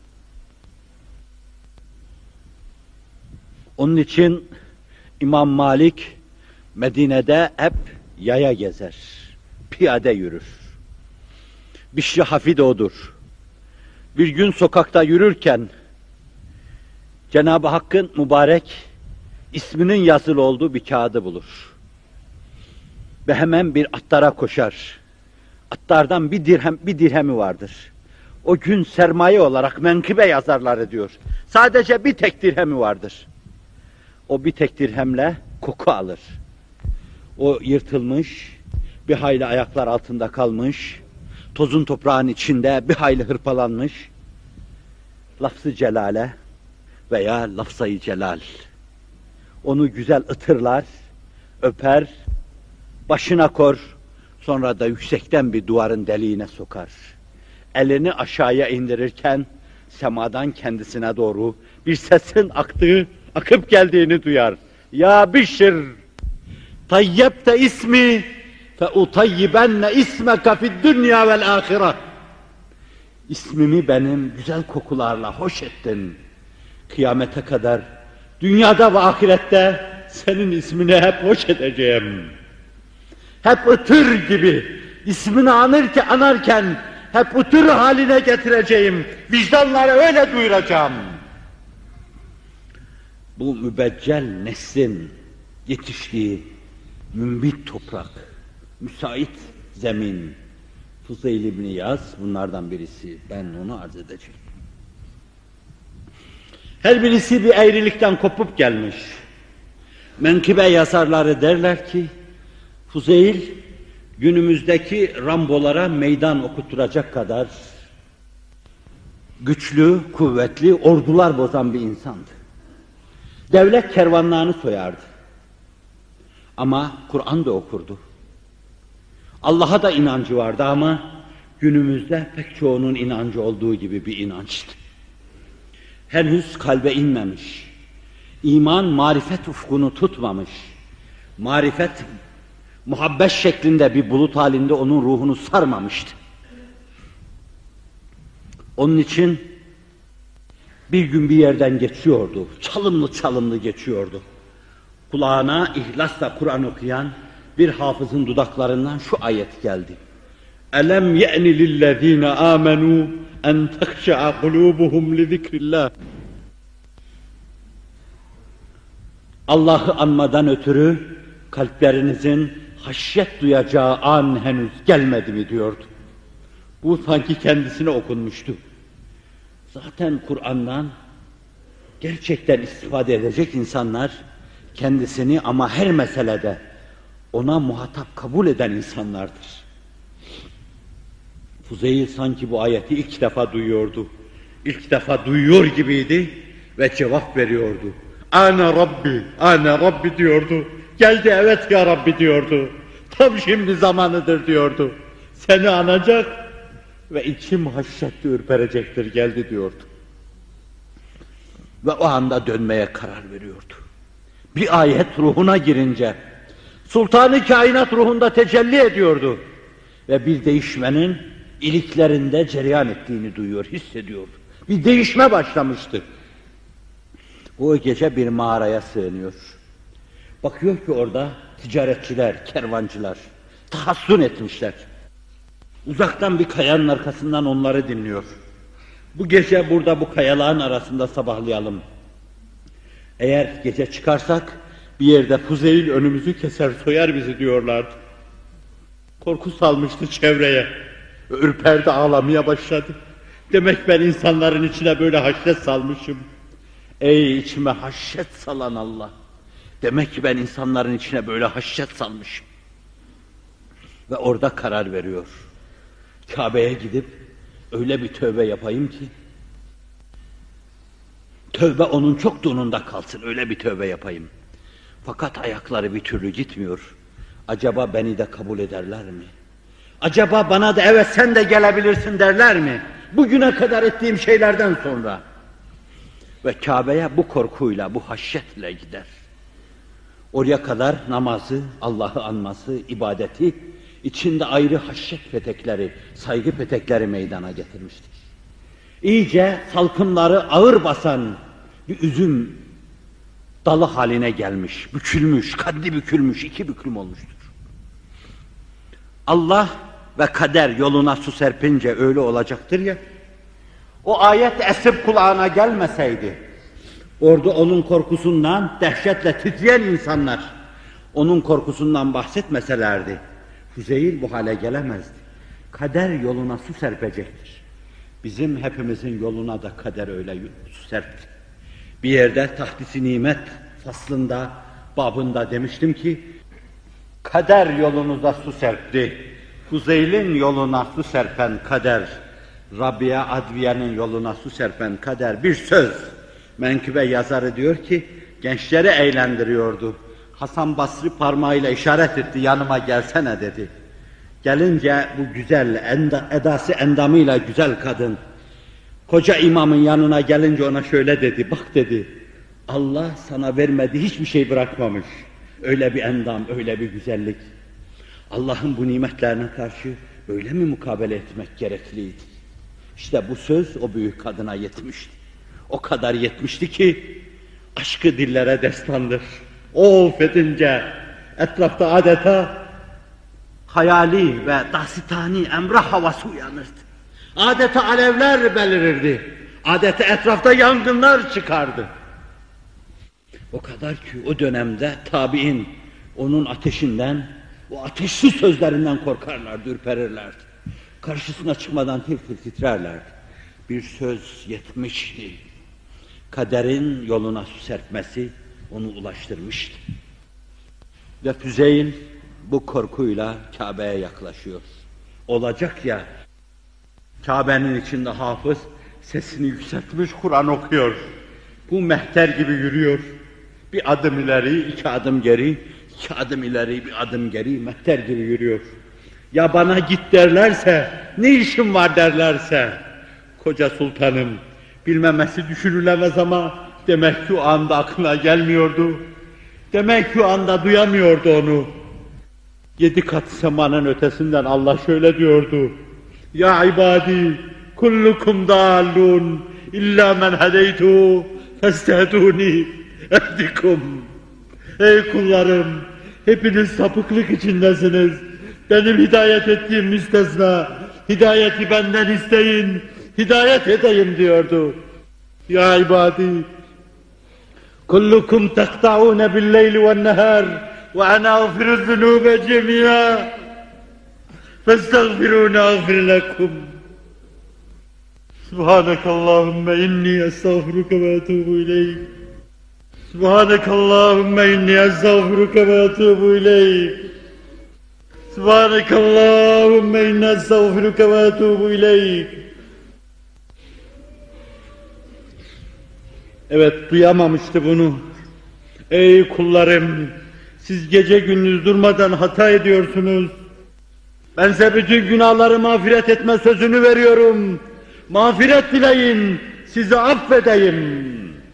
Onun için İmam Malik Medine'de hep yaya gezer, piyade yürür. Bişri Hafi de odur. Bir gün sokakta yürürken Cenab-ı Hakk'ın mübarek isminin yazılı olduğu bir kağıdı bulur. Ve hemen bir attara koşar. Attardan bir dirhem, bir dirhemi vardır. O gün sermaye olarak menkıbe yazarları diyor. Sadece bir tek dirhemi vardır. O bir tek dirhemle koku alır. O yırtılmış, bir hayli ayaklar altında kalmış, tozun toprağın içinde bir hayli hırpalanmış, lafz-ı celale veya lafz-ı celal. Onu güzel ıtırlar, öper, başına kor, sonra da yüksekten bir duvarın deliğine sokar. Elini aşağıya indirirken semadan kendisine doğru bir sesin aktığı, akıp geldiğini duyar. Ya Bişr, tayyebte ismi fe utayyibenne ismeke fid dünya vel ahire. İsmimi benim güzel kokularla hoş ettin. Kıyamete kadar dünyada ve ahirette senin ismini hep hoş edeceğim. Hep ıtır gibi ismini anırken, anarken hep ıtır haline getireceğim. Vicdanları öyle duyuracağım. Bu mübeccel neslin yetiştiği mümbit toprak, müsait zemin. Fuzeyl İbn Yaz bunlardan birisi. Ben onu arz edeceğim. Her birisi bir eğrilikten kopup gelmiş. Menkıbe yazarları derler ki, Fuzeyl günümüzdeki Rambolara meydan okutturacak kadar güçlü, kuvvetli, ordular bozan bir insandı. Devlet kervanlarını soyardı. Ama Kur'an da okurdu. Allah'a da inancı vardı ama günümüzde pek çoğunun inancı olduğu gibi bir inançtı. Henüz kalbe inmemiş. İman marifet ufkunu tutmamış. Marifet muhabbet şeklinde bir bulut halinde onun ruhunu sarmamıştı. Onun için bir gün bir yerden geçiyordu. Çalımlı çalımlı geçiyordu. Kulağına ihlasla Kur'an okuyan bir hafızın dudaklarından şu ayet geldi. Elem ye'ni lillezine amenu en tekşa'a kulubuhum li zikrillah. Allah'ı anmadan ötürü kalplerinizin haşyet duyacağı an henüz gelmedi mi diyordu. Bu sanki kendisine okunmuştu. Zaten Kur'an'dan gerçekten istifade edecek insanlar kendisini ama her meselede ona muhatap kabul eden insanlardır. Fuzeyl sanki bu ayeti ilk defa duyuyordu. İlk defa duyuyor gibiydi ve cevap veriyordu. Ana Rabbi, ana Rabbi diyordu. Geldi evet ya Rabbi diyordu. Tam şimdi zamanıdır diyordu. Seni anacak ve içim haşyetle ürperecektir geldi diyordu. Ve o anda dönmeye karar veriyordu. Bir ayet ruhuna girince Sultan-ı Kainat ruhunda tecelli ediyordu. Ve bir değişmenin iliklerinde cereyan ettiğini duyuyor, hissediyordu. Bir değişme başlamıştı. O gece bir mağaraya sığınıyor. Bakıyor ki orada ticaretçiler, kervancılar tahassun etmişler. Uzaktan bir kayanın arkasından onları dinliyor. Bu gece burada bu kayaların arasında sabahlayalım. Eğer gece çıkarsak bir yerde Fuzeyl önümüzü keser soyar bizi diyorlardı. Korku salmıştı çevreye. Ürperdi, ağlamaya başladı. Demek ben insanların içine böyle haşyet salmışım. Ey içime haşyet salan Allah. Demek ki ben insanların içine böyle haşyet salmışım. Ve orada karar veriyor. Kabe'ye gidip öyle bir tövbe yapayım ki Tövbe onun çok donunda kalsın, öyle bir tövbe yapayım. Fakat ayakları bir türlü gitmiyor. Acaba beni de kabul ederler mi? Acaba bana da evet sen de gelebilirsin derler mi? Bugüne kadar ettiğim şeylerden sonra. Ve Kabe'ye bu korkuyla, bu haşyetle gider. Oraya kadar namazı, Allah'ı anması, ibadeti, içinde ayrı haşyet petekleri, saygı petekleri meydana getirmiştir. İyice salkımları ağır basan bir üzüm dalı haline gelmiş, bükülmüş, kaddi bükülmüş, iki büklüm olmuştur. Allah ve kader yoluna su serpince öyle olacaktır ya, o ayet esip kulağına gelmeseydi, orada onun korkusundan dehşetle titreyen insanlar, onun korkusundan bahsetmeselerdi, Füzeyl bu hale gelemezdi. Kader yoluna su serpecektir. Bizim hepimizin yoluna da kader öyle su serpti. Bir yerde tahdis-i nimet faslında, babında demiştim ki, kader yolunuza su serpti. Füzeyl'in yoluna su serpen kader, Rabia Adviye'nin yoluna su serpen kader. Bir söz, menkıbe yazarı diyor ki, gençleri eğlendiriyordu. Hasan Basri parmağıyla işaret etti, yanıma gelsene dedi. Gelince bu güzel, enda, edası endamıyla güzel kadın, koca imamın yanına gelince ona şöyle dedi, bak dedi, Allah sana vermediği hiçbir şey bırakmamış. Öyle bir endam, öyle bir güzellik. Allah'ın bu nimetlerine karşı öyle mi mukabele etmek gerekliydi? İşte bu söz o büyük kadına yetmişti. O kadar yetmişti ki aşkı dillere destandır. O fedince etrafta adeta hayali ve dasitani emrah havası uyanırdı. Adeta alevler belirirdi. Adeta etrafta yangınlar çıkardı. O kadar ki o dönemde tabi'in onun ateşinden, o ateşli sözlerinden korkarlardı, ürperirlerdi. Karşısına çıkmadan tir tir titrerlerdi. Bir söz yetmişti. Kaderin yoluna su serpmesi onu ulaştırmıştı. Ve Füzeyl bu korkuyla Kabe'ye yaklaşıyor. Olacak ya, Kabe'nin içinde hafız sesini yükseltmiş Kur'an okuyor. Bu mehter gibi yürüyor. Bir adım ileri, iki adım geri, iki adım ileri, bir adım geri, mehter gibi yürüyor. Ya bana git derlerse, ne işim var derlerse, koca sultanım, bilmemesi düşünülemez ama demek ki o anda aklına gelmiyordu. Demek ki o anda duyamıyordu onu. Yedi kat semanın ötesinden Allah şöyle diyordu. Ya ibadi, kullukum dallun, illa men hedeytu, festehduni, ehdikum. Ey kullarım, hepiniz sapıklık içindesiniz. Benim hidayet ettiğim müstesna, hidayeti benden isteyin, hidayet edeyim diyordu. Ya ibadi, kullukum tekta'une billeyli ve nehar, ve ana agfiru zunube cemi'a, festagfiruni agfir lekum. Subhanakallahümme inni estağfiruke ve etubu ileyk. Subhanakallahümme inni estağfiruke ve etubu ileyk. Subhanakallahümme inni estağfiruke ve etubu ileyk. Evet, duyamamıştı bunu. Ey kullarım, siz gece gündüz durmadan hata ediyorsunuz. Ben size bütün günahları mağfiret etme sözünü veriyorum. Mağfiret dileyin, sizi affedeyim.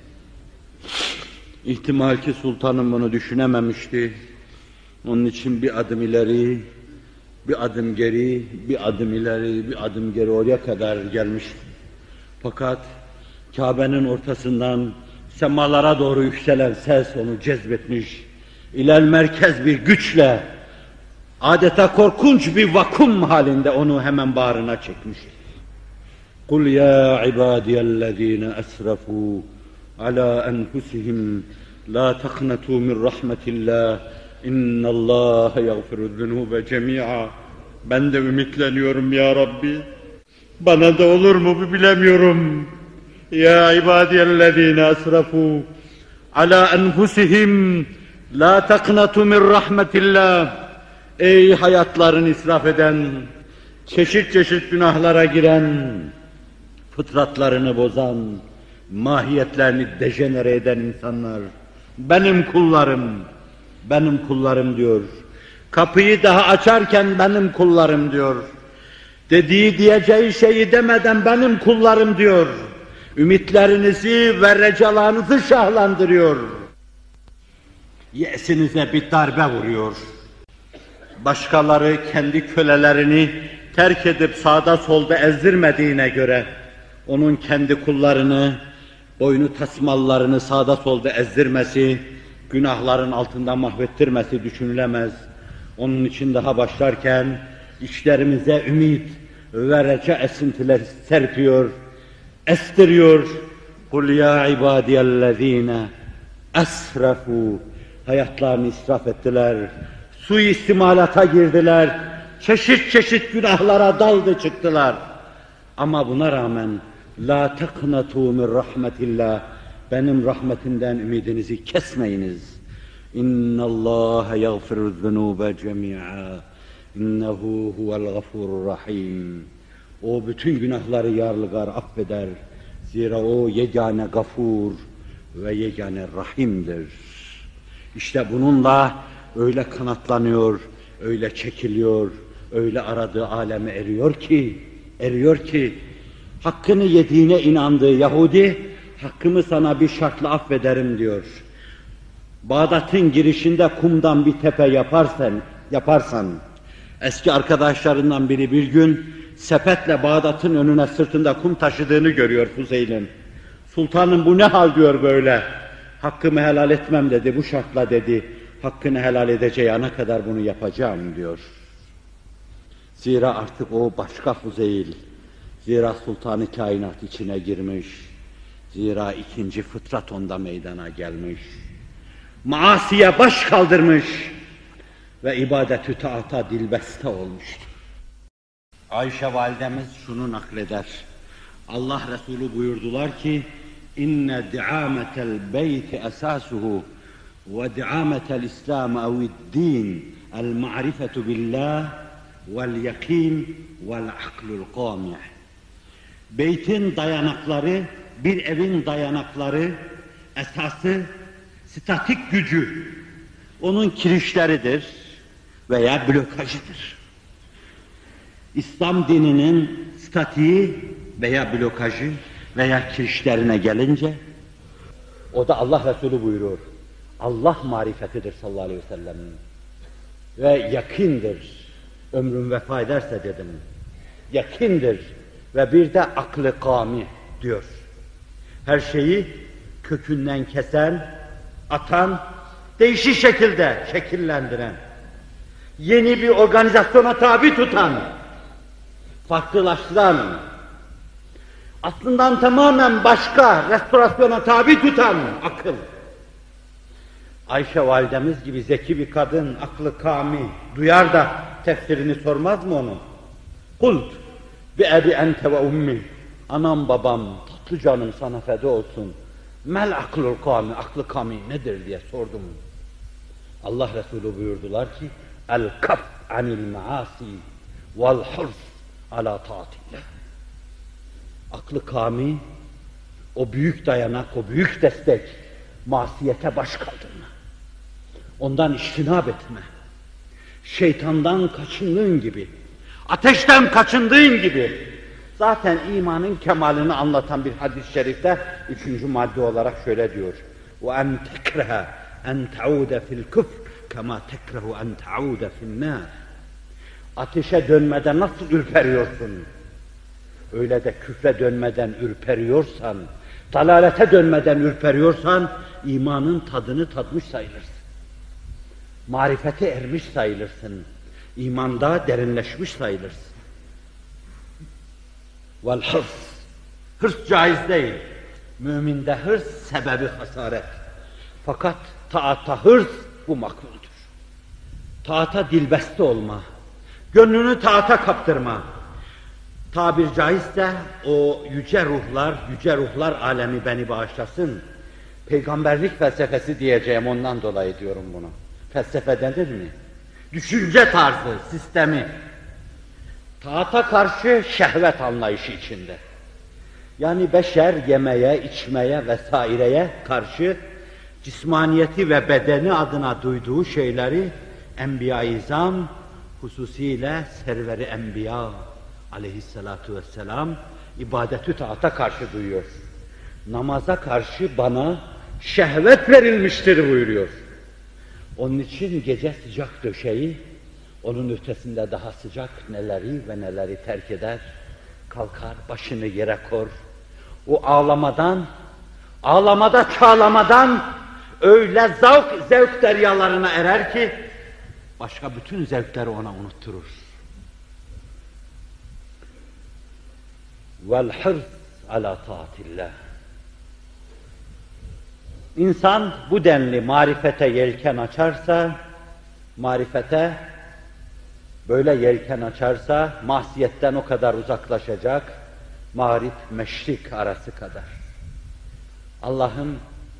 İhtimal ki sultanım bunu düşünememişti. Onun için bir adım ileri, bir adım geri, bir adım ileri, bir adım geri oraya kadar gelmişti. Fakat Kabe'nin ortasından semalara doğru yükselen ses onu cezbetmiş. İlel merkez bir güçle, adeta korkunç bir vakum halinde onu hemen bağrına çekmiş. قُلْ يَا عِبَادِيَ الَّذ۪ينَ أَسْرَفُوا عَلَى أَنْفُسِهِمْ لَا تَقْنَتُوا مِنْ رَحْمَةِ اللّٰهِ اِنَّ اللّٰهَ يَغْفِرُ الذُّنُوبَ جَمِيعًا. Ben de ümitleniyorum ya Rabbi. Bana da olur mu bilemiyorum. Ya ibadiyellezine asrafu ala enfusihim la taqnatu min rahmetillah. Ey hayatlarını israf eden, çeşit çeşit günahlara giren, fıtratlarını bozan, mahiyetlerini dejenere eden insanlar, benim kullarım, benim kullarım diyor. Kapıyı daha açarken benim kullarım diyor. Dediği diyeceği şeyi demeden benim kullarım diyor. Ümitlerinizi ve recalarınızı şahlandırıyor. Yesinize bir darbe vuruyor. Başkaları kendi kölelerini terk edip sağda solda ezdirmediğine göre, onun kendi kullarını, boynu tasmallarını sağda solda ezdirmesi, günahların altında mahvettirmesi düşünülemez. Onun için daha başlarken içlerimize ümit ve reca esintiler serpiyor, estiriyor. قُلْ يَا عِبَادِيَ الَّذ۪ينَ اَسْرَفُوا Hayatlarını israf ettiler, suistimalata girdiler, çeşit çeşit günahlara daldı çıktılar. Ama buna rağmen la taqnatu min rahmetillah, benim rahmetimden ümidinizi kesmeyiniz. İnnallâhe yagfiru'z-zunûbe cemî'a innehu huvel gafurur-rahîm. O bütün günahları yarlıgar affeder. Zira o yegane gafur ve yegane rahimdir. İşte bununla öyle kanatlanıyor, öyle çekiliyor, öyle aradığı aleme eriyor ki, eriyor ki, hakkını yediğine inandığı Yahudi, hakkımı sana bir şartla affederim diyor. Bağdat'ın girişinde kumdan bir tepe yaparsan, yaparsan, eski arkadaşlarından biri bir gün sepetle Bağdat'ın önüne sırtında kum taşıdığını görüyor Fuzeyl'in. Sultanım bu ne hal diyor böyle. Hakkımı helal etmem dedi, bu şartla dedi. Hakkını helal edeceği ana kadar bunu yapacağım diyor. Zira artık o başka Fuzeyl. Zira sultanı kainat içine girmiş. Zira ikinci fıtrat onda meydana gelmiş. Maasiye baş kaldırmış ve ibadet-ü taata dilbeste olmuştu. Ayşe validemiz şunu nakleder. Allah Resulü buyurdular ki: İnne di'ametel beyti esasuhu ve di'ametel İslam ev'd-din el-ma'rifetu billah vel yakin vel aklul qâmi'. Beytin dayanakları, bir evin dayanakları, esası, statik gücü, onun kirişleridir veya blokajıdır. İslam dininin statiği veya blokajı veya kirişlerine gelince, o da Allah Resulü buyuruyor. Allah marifetidir sallallahu aleyhi ve sellem. Ve yakindir. Ömrüm vefa ederse dedim. Yakindir. Ve bir de aklı kâmi diyor. Her şeyi kökünden kesen, atan, değişik şekilde şekillendiren, yeni bir organizasyona tabi tutan, farklılaştıran, aslından tamamen başka restorasyona tabi tutan akıl. Ayşe validemiz gibi zeki bir kadın, aklı kâmi, duyar da tefsirini sormaz mı onu? Kult bi ebi ente ve ummi. Anam babam, tatlı canım sana feda olsun. Mel aklul kâmi, aklı kâmi nedir diye sordum. Allah Resulü buyurdular ki: El kaf anil maasi vel hurs ala taatillah. Aklı kâmi, o büyük dayanak, o büyük destek, masiyete baş kaldırma. Ondan iştinab etme. Şeytandan kaçındığın gibi, ateşten kaçındığın gibi. Zaten imanın kemalini anlatan bir hadis-i şerifte üçüncü madde olarak şöyle diyor: وَاَنْ تَكْرَهَ اَنْ تَعُودَ فِي الْكُفْرِ كَمَا تَكْرَهُ اَنْ تَعُودَ فِي النَّارِ. Ateşe dönmeden nasıl ürperiyorsun? Öyle de küfre dönmeden ürperiyorsan, dalalete dönmeden ürperiyorsan, imanın tadını tatmış sayılırsın. Marifete ermiş sayılırsın. İmanda derinleşmiş sayılırsın. Vel hırs. Hırs caiz değil. Müminde hırs sebebi hasaret. Fakat taata hırs bu makbuldür. Taata dilbeste olma. Gönlünü taata kaptırma. Tabir caizse o yüce ruhlar, yüce ruhlar alemi beni bağışlasın. Peygamberlik felsefesi diyeceğim, ondan dolayı diyorum bunu. Felsefe denir mi? Düşünce tarzı, sistemi. Taata karşı şehvet anlayışı içinde. Yani beşer yemeye, içmeye vesaireye karşı cismaniyeti ve bedeni adına duyduğu şeyleri Enbiya-i İzam, hususiyle serveri Enbiya aleyhissalatu vesselam ibadetü taata karşı duyuyor. Namaza karşı bana şehvet verilmiştir buyuruyor. Onun için gece sıcak döşeği, onun ötesinde daha sıcak neleri ve neleri terk eder, kalkar başını yere kor. O ağlamadan, ağlamada çağlamadan öyle zevk, zevk deryalarına erer ki, başka bütün zevkleri ona unutturur. وَالْحِرْصِ عَلَى طَاعَةِ اللّٰهِ İnsan bu denli marifete yelken açarsa, marifete böyle yelken açarsa, masiyetten o kadar uzaklaşacak, mağrib meşrik arası kadar. Allah'ım,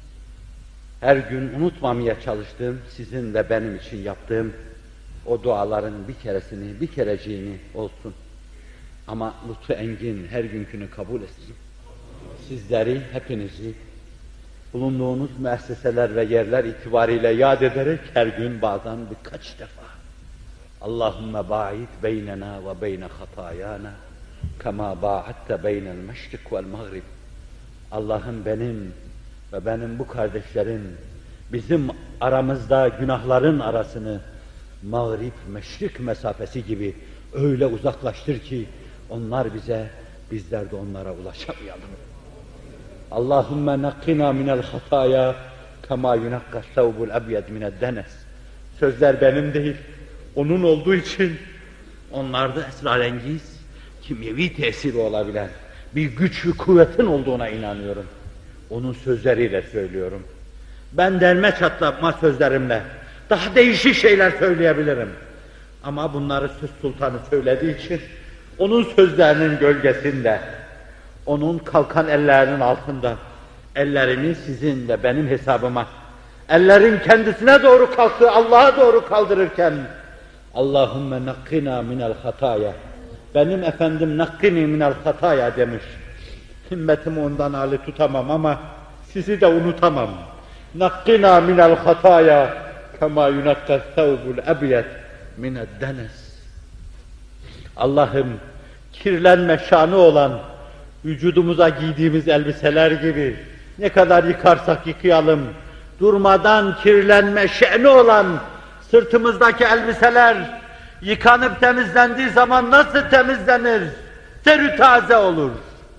her gün unutmamaya çalıştığım, sizin ve benim için yaptığım o duaların bir keresini, bir kereciğini olsun. Ama lütfu engin her günkünü kabul etsin. Sizleri, hepinizi, bulunduğunuz müesseseler ve yerler itibariyle yad ederek her gün bazen birkaç defa Allahümme ba'id beynena ve beyne hatayana kema ba'atte beynel meşrik vel mağrib. Allah'ım benim ve benim bu kardeşlerin bizim aramızda günahların arasını mağrib meşrik mesafesi gibi öyle uzaklaştır ki onlar bize, bizler de onlara ulaşamayalım. Allahümme nakkina minel hataya kema yunakka sevbul ebyed mined denes. Sözler benim değil, onun olduğu için onlarda esrarengiz, kimyevi tesiri olabilen bir güç ve kuvvetin olduğuna inanıyorum. Onun sözleriyle söylüyorum. Ben derme çatlatma sözlerimle daha değişik şeyler söyleyebilirim. Ama bunları Söz Sultanı söylediği için onun sözlerinin gölgesinde, onun kalkan ellerinin altında, ellerimi sizin ve benim hesabıma, ellerin kendisine doğru kalktığı Allah'a doğru kaldırırken, Allahümme nakkina minel hataya, benim efendim nakkini minel hataya demiş. Himmetimi ondan hali tutamam ama sizi de unutamam. Nakkina minel hataya kema yunakka thawbul ebyed mined denes. Allah'ım, kirlenme şanı olan vücudumuza giydiğimiz elbiseler gibi ne kadar yıkarsak yıkayalım, durmadan kirlenme şanı olan sırtımızdaki elbiseler yıkanıp temizlendiği zaman nasıl temizlenir? Terü taze olur.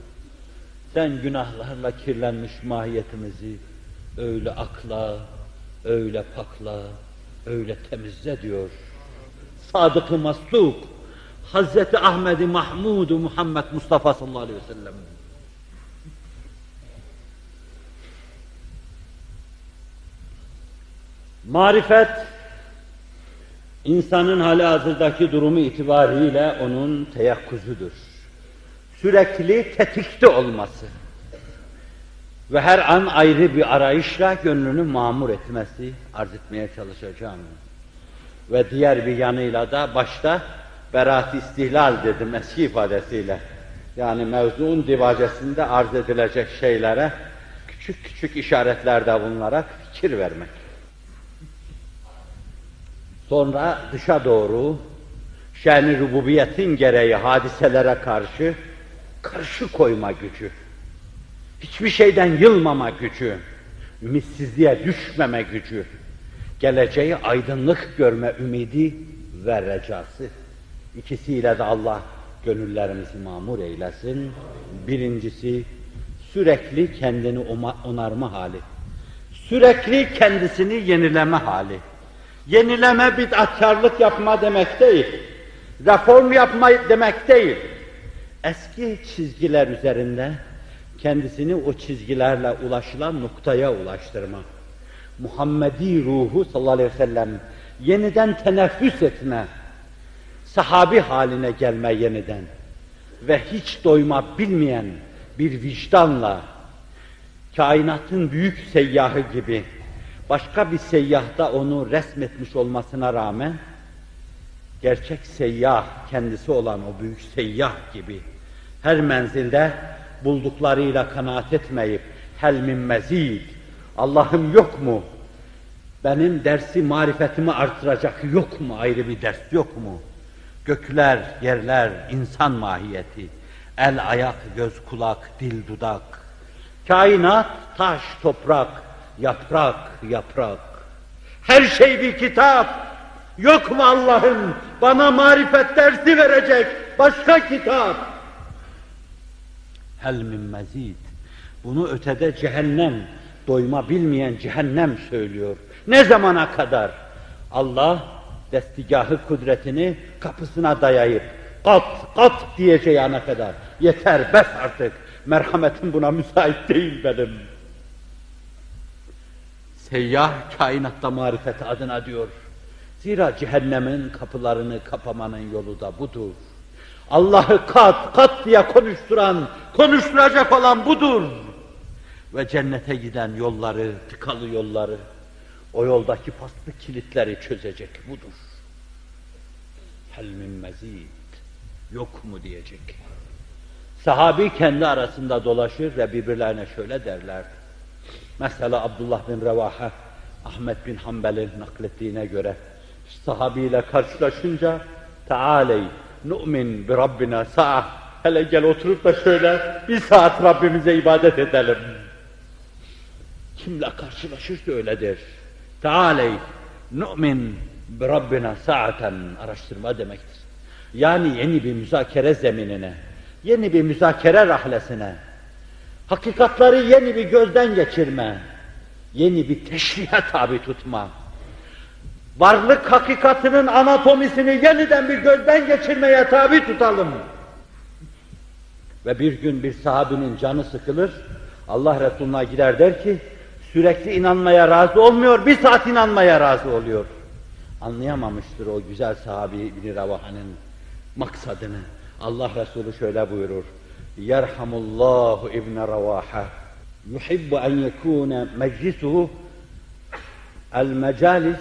Sen günahlarla kirlenmiş mahiyetimizi öyle akla, öyle pakla, öyle temizle diyor. Sadık-ı Masluk, Hazreti Ahmed-i Mahmud-u Muhammed Mustafa sallallahu aleyhi ve sellem. Marifet, insanın halihazırdaki durumu itibariyle onun teyakkuzudur. Sürekli tetikte olması ve her an ayrı bir arayışla gönlünü mamur etmesi arz etmeye çalışacağım. Ve diğer bir yanıyla da başta beraat-i istihlal dedim eski ifadesiyle. Yani mevzuun divacesinde arz edilecek şeylere küçük küçük işaretlerde bulunarak fikir vermek. Sonra dışa doğru şen-i rububiyetin gereği hadiselere karşı karşı koyma gücü, hiçbir şeyden yılmama gücü, ümitsizliğe düşmeme gücü, geleceği aydınlık görme ümidi ve recası. İkisiyle de Allah gönüllerimizi mamur eylesin. Birincisi, sürekli kendini onarma hali. Sürekli kendisini yenileme hali. Yenileme bid'atkarlık yapma demek değil. Reform yapma demek değil. Eski çizgiler üzerinde kendisini o çizgilerle ulaşılan noktaya ulaştırma. Muhammedi ruhu sallallahu aleyhi ve sellem yeniden teneffüs etme, sahabi haline gelme yeniden ve hiç doyma bilmeyen bir vicdanla kainatın büyük seyyahı gibi başka bir seyyahta onu resmetmiş olmasına rağmen gerçek seyyah kendisi olan o büyük seyyah gibi her menzilde bulduklarıyla kanaat etmeyip hel min mezid, Allah'ım yok mu? Benim dersi, marifetimi artıracak yok mu? Ayrı bir ders yok mu? Gökler, yerler, insan mahiyeti, el, ayak, göz, kulak, dil, dudak, kainat, taş, toprak, yaprak, yaprak. Her şey bir kitap. Yok mu Allah'ım bana marifet dersi verecek başka kitap? Hel min mezid. Bunu ötede cehennem, doyma bilmeyen cehennem söylüyor. Ne zamana kadar? Allah destigahı kudretini kapısına dayayıp kat kat diyeceği ana kadar. Yeter, bes artık. Merhametim buna müsait değil benim. Seyyah kainatta marifeti adına diyor. Zira cehennemin kapılarını kapamanın yolu da budur. Allah'ı kat kat diye konuşturan, konuşturacak olan budur. Ve cennete giden yolları, tıkalı yolları, o yoldaki paslı kilitleri çözecek budur. Hel min mezid, yok mu diyecek. Sahabi kendi arasında dolaşır ve birbirlerine şöyle derler. Mesela Abdullah bin Revaha, Ahmet bin Hanbel'in naklettiğine göre, sahabiyle karşılaşınca, Tealey, nu'min bi Rabbina sa'a, hele gel oturup da şöyle bir saat Rabbimize ibadet edelim. Kimle karşılaşırsa öyle der. Tealey, nu'min bi Rabbina sa'aten, araştırma demektir. Yani yeni bir müzakere zeminine, yeni bir müzakere rahlesine, hakikatları yeni bir gözden geçirme, yeni bir teşrihe tabi tutma, varlık hakikatinin anatomisini yeniden bir gözden geçirmeye tabi tutalım. Ve bir gün bir sahabinin canı sıkılır, Allah Resulü'ne gider der ki, sürekli inanmaya razı olmuyor, bir saat inanmaya razı oluyor. Anlayamamıştır o güzel sahabi İbn-i Revaha'nın maksadını. Allah Resulü şöyle buyurur, Yerhamullahu İbn Revaha, yuhibbu en yekune meclisuhu el mecalis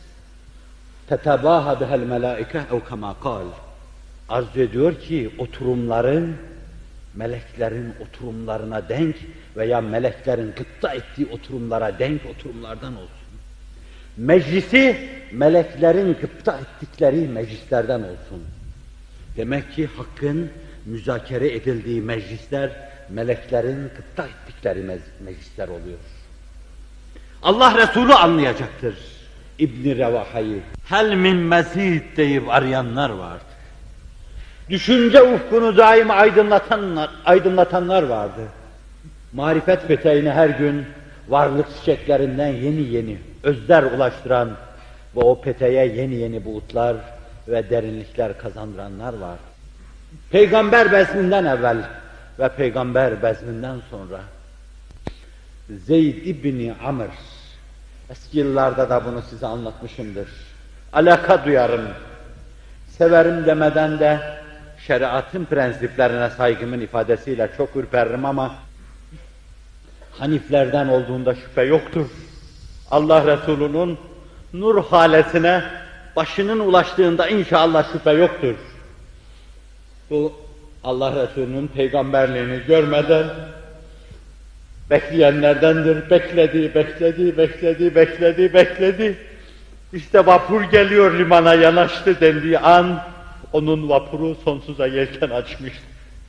tetebaha bihel melaike ev kema kal. Arz ediyor ki oturumların meleklerin oturumlarına denk veya meleklerin gıpta ettiği oturumlara denk oturumlardan olsun. Meclisi meleklerin gıpta ettikleri meclislerden olsun. Demek ki hakkın müzakere edildiği meclisler meleklerin gıpta ettikleri meclisler oluyor. Allah Resulü anlayacaktır İbn Revaha'yı. Hel min mezid deyip arayanlar vardı. Düşünce ufkunu daima aydınlatanlar, aydınlatanlar vardı. Marifet peteğine her gün varlık çiçeklerinden yeni yeni özler ulaştıran ve o peteğe yeni yeni buğutlar ve derinlikler kazandıranlar var. Peygamber bezminden evvel ve peygamber bezminden sonra Zeyd İbni Amr, eski yıllarda da bunu size anlatmışımdır. Alaka duyarım, severim demeden de şeriatın prensiplerine saygımın ifadesiyle çok ürperirim ama Haniflerden olduğunda şüphe yoktur. Allah Resulü'nün nur halesine başının ulaştığında inşallah şüphe yoktur. Bu Allah Resulü'nün peygamberliğini görmeden bekleyenlerdendir. Bekledi, bekledi, bekledi, bekledi, bekledi. İşte vapur geliyor limana yanaştı dendiği an onun vapuru sonsuza yelken açmıştı.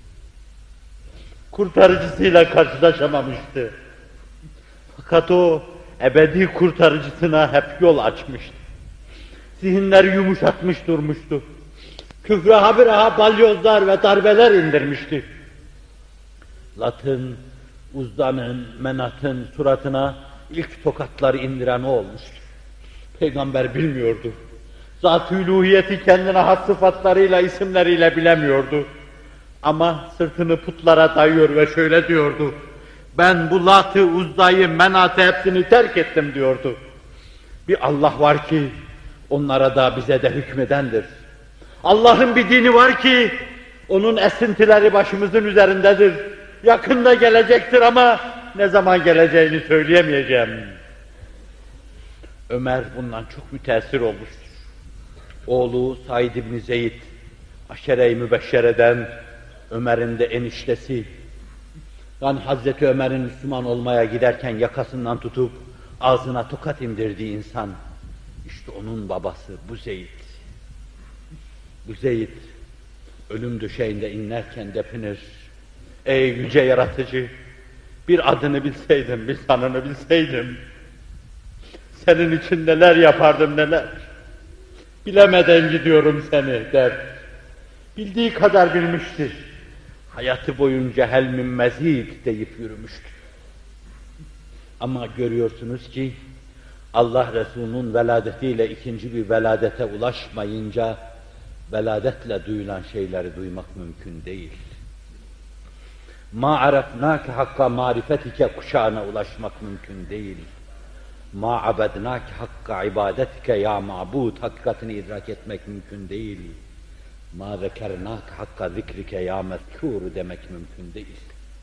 Kurtarıcısıyla karşılaşamamıştı. Fakat o ebedi kurtarıcısına hep yol açmıştı. Zihinleri yumuşatmış durmuştu. Küfre habire balyozlar ve darbeler indirmişti. Lat'ın, Uzda'nın, Menat'ın suratına ilk tokatları indiren o olmuştu. Peygamber bilmiyordu. Zat-ı uluhiyeti kendine has sıfatlarıyla, isimleriyle bilemiyordu. Ama sırtını putlara dayıyor ve şöyle diyordu. Ben bu Lat'ı, Uzda'yı, Menat'ı hepsini terk ettim diyordu. Bir Allah var ki onlara da bize de hükmedendir. Allah'ın bir dini var ki onun esintileri başımızın üzerindedir. Yakında gelecektir ama ne zaman geleceğini söyleyemeyeceğim. Ömer bundan çok müteessir olmuştur. Oğlu Said İbni Zeyd, Aşere-i Mübeşşere'den Ömer'in de eniştesi, Yani Hazreti Ömer'in Müslüman olmaya giderken yakasından tutup ağzına tokat indirdiği insan, işte onun babası bu Zeyd. Bu Zeyd ölüm döşeğinde inlerken depinir. Ey yüce yaratıcı, bir adını bilseydim, bir sanını bilseydim, senin için neler yapardım neler. Bilemeden gidiyorum seni der. Bildiği kadar bilmiştir. Hayatı boyunca hel min mezid deyip yürümüştür. Ama görüyorsunuz ki Allah Resulü'nün veladetiyle ikinci bir veladete ulaşmayınca veladetle duyulan şeyleri duymak mümkün değil. Ma arafnake hakka marifetike kuşağına ulaşmak mümkün değil. Ma abednake hakka ibadetike ya ma'bud hakikatini idrak etmek mümkün değil. Ma zekernake hakka zikrike ya mezkur demek mümkün değil.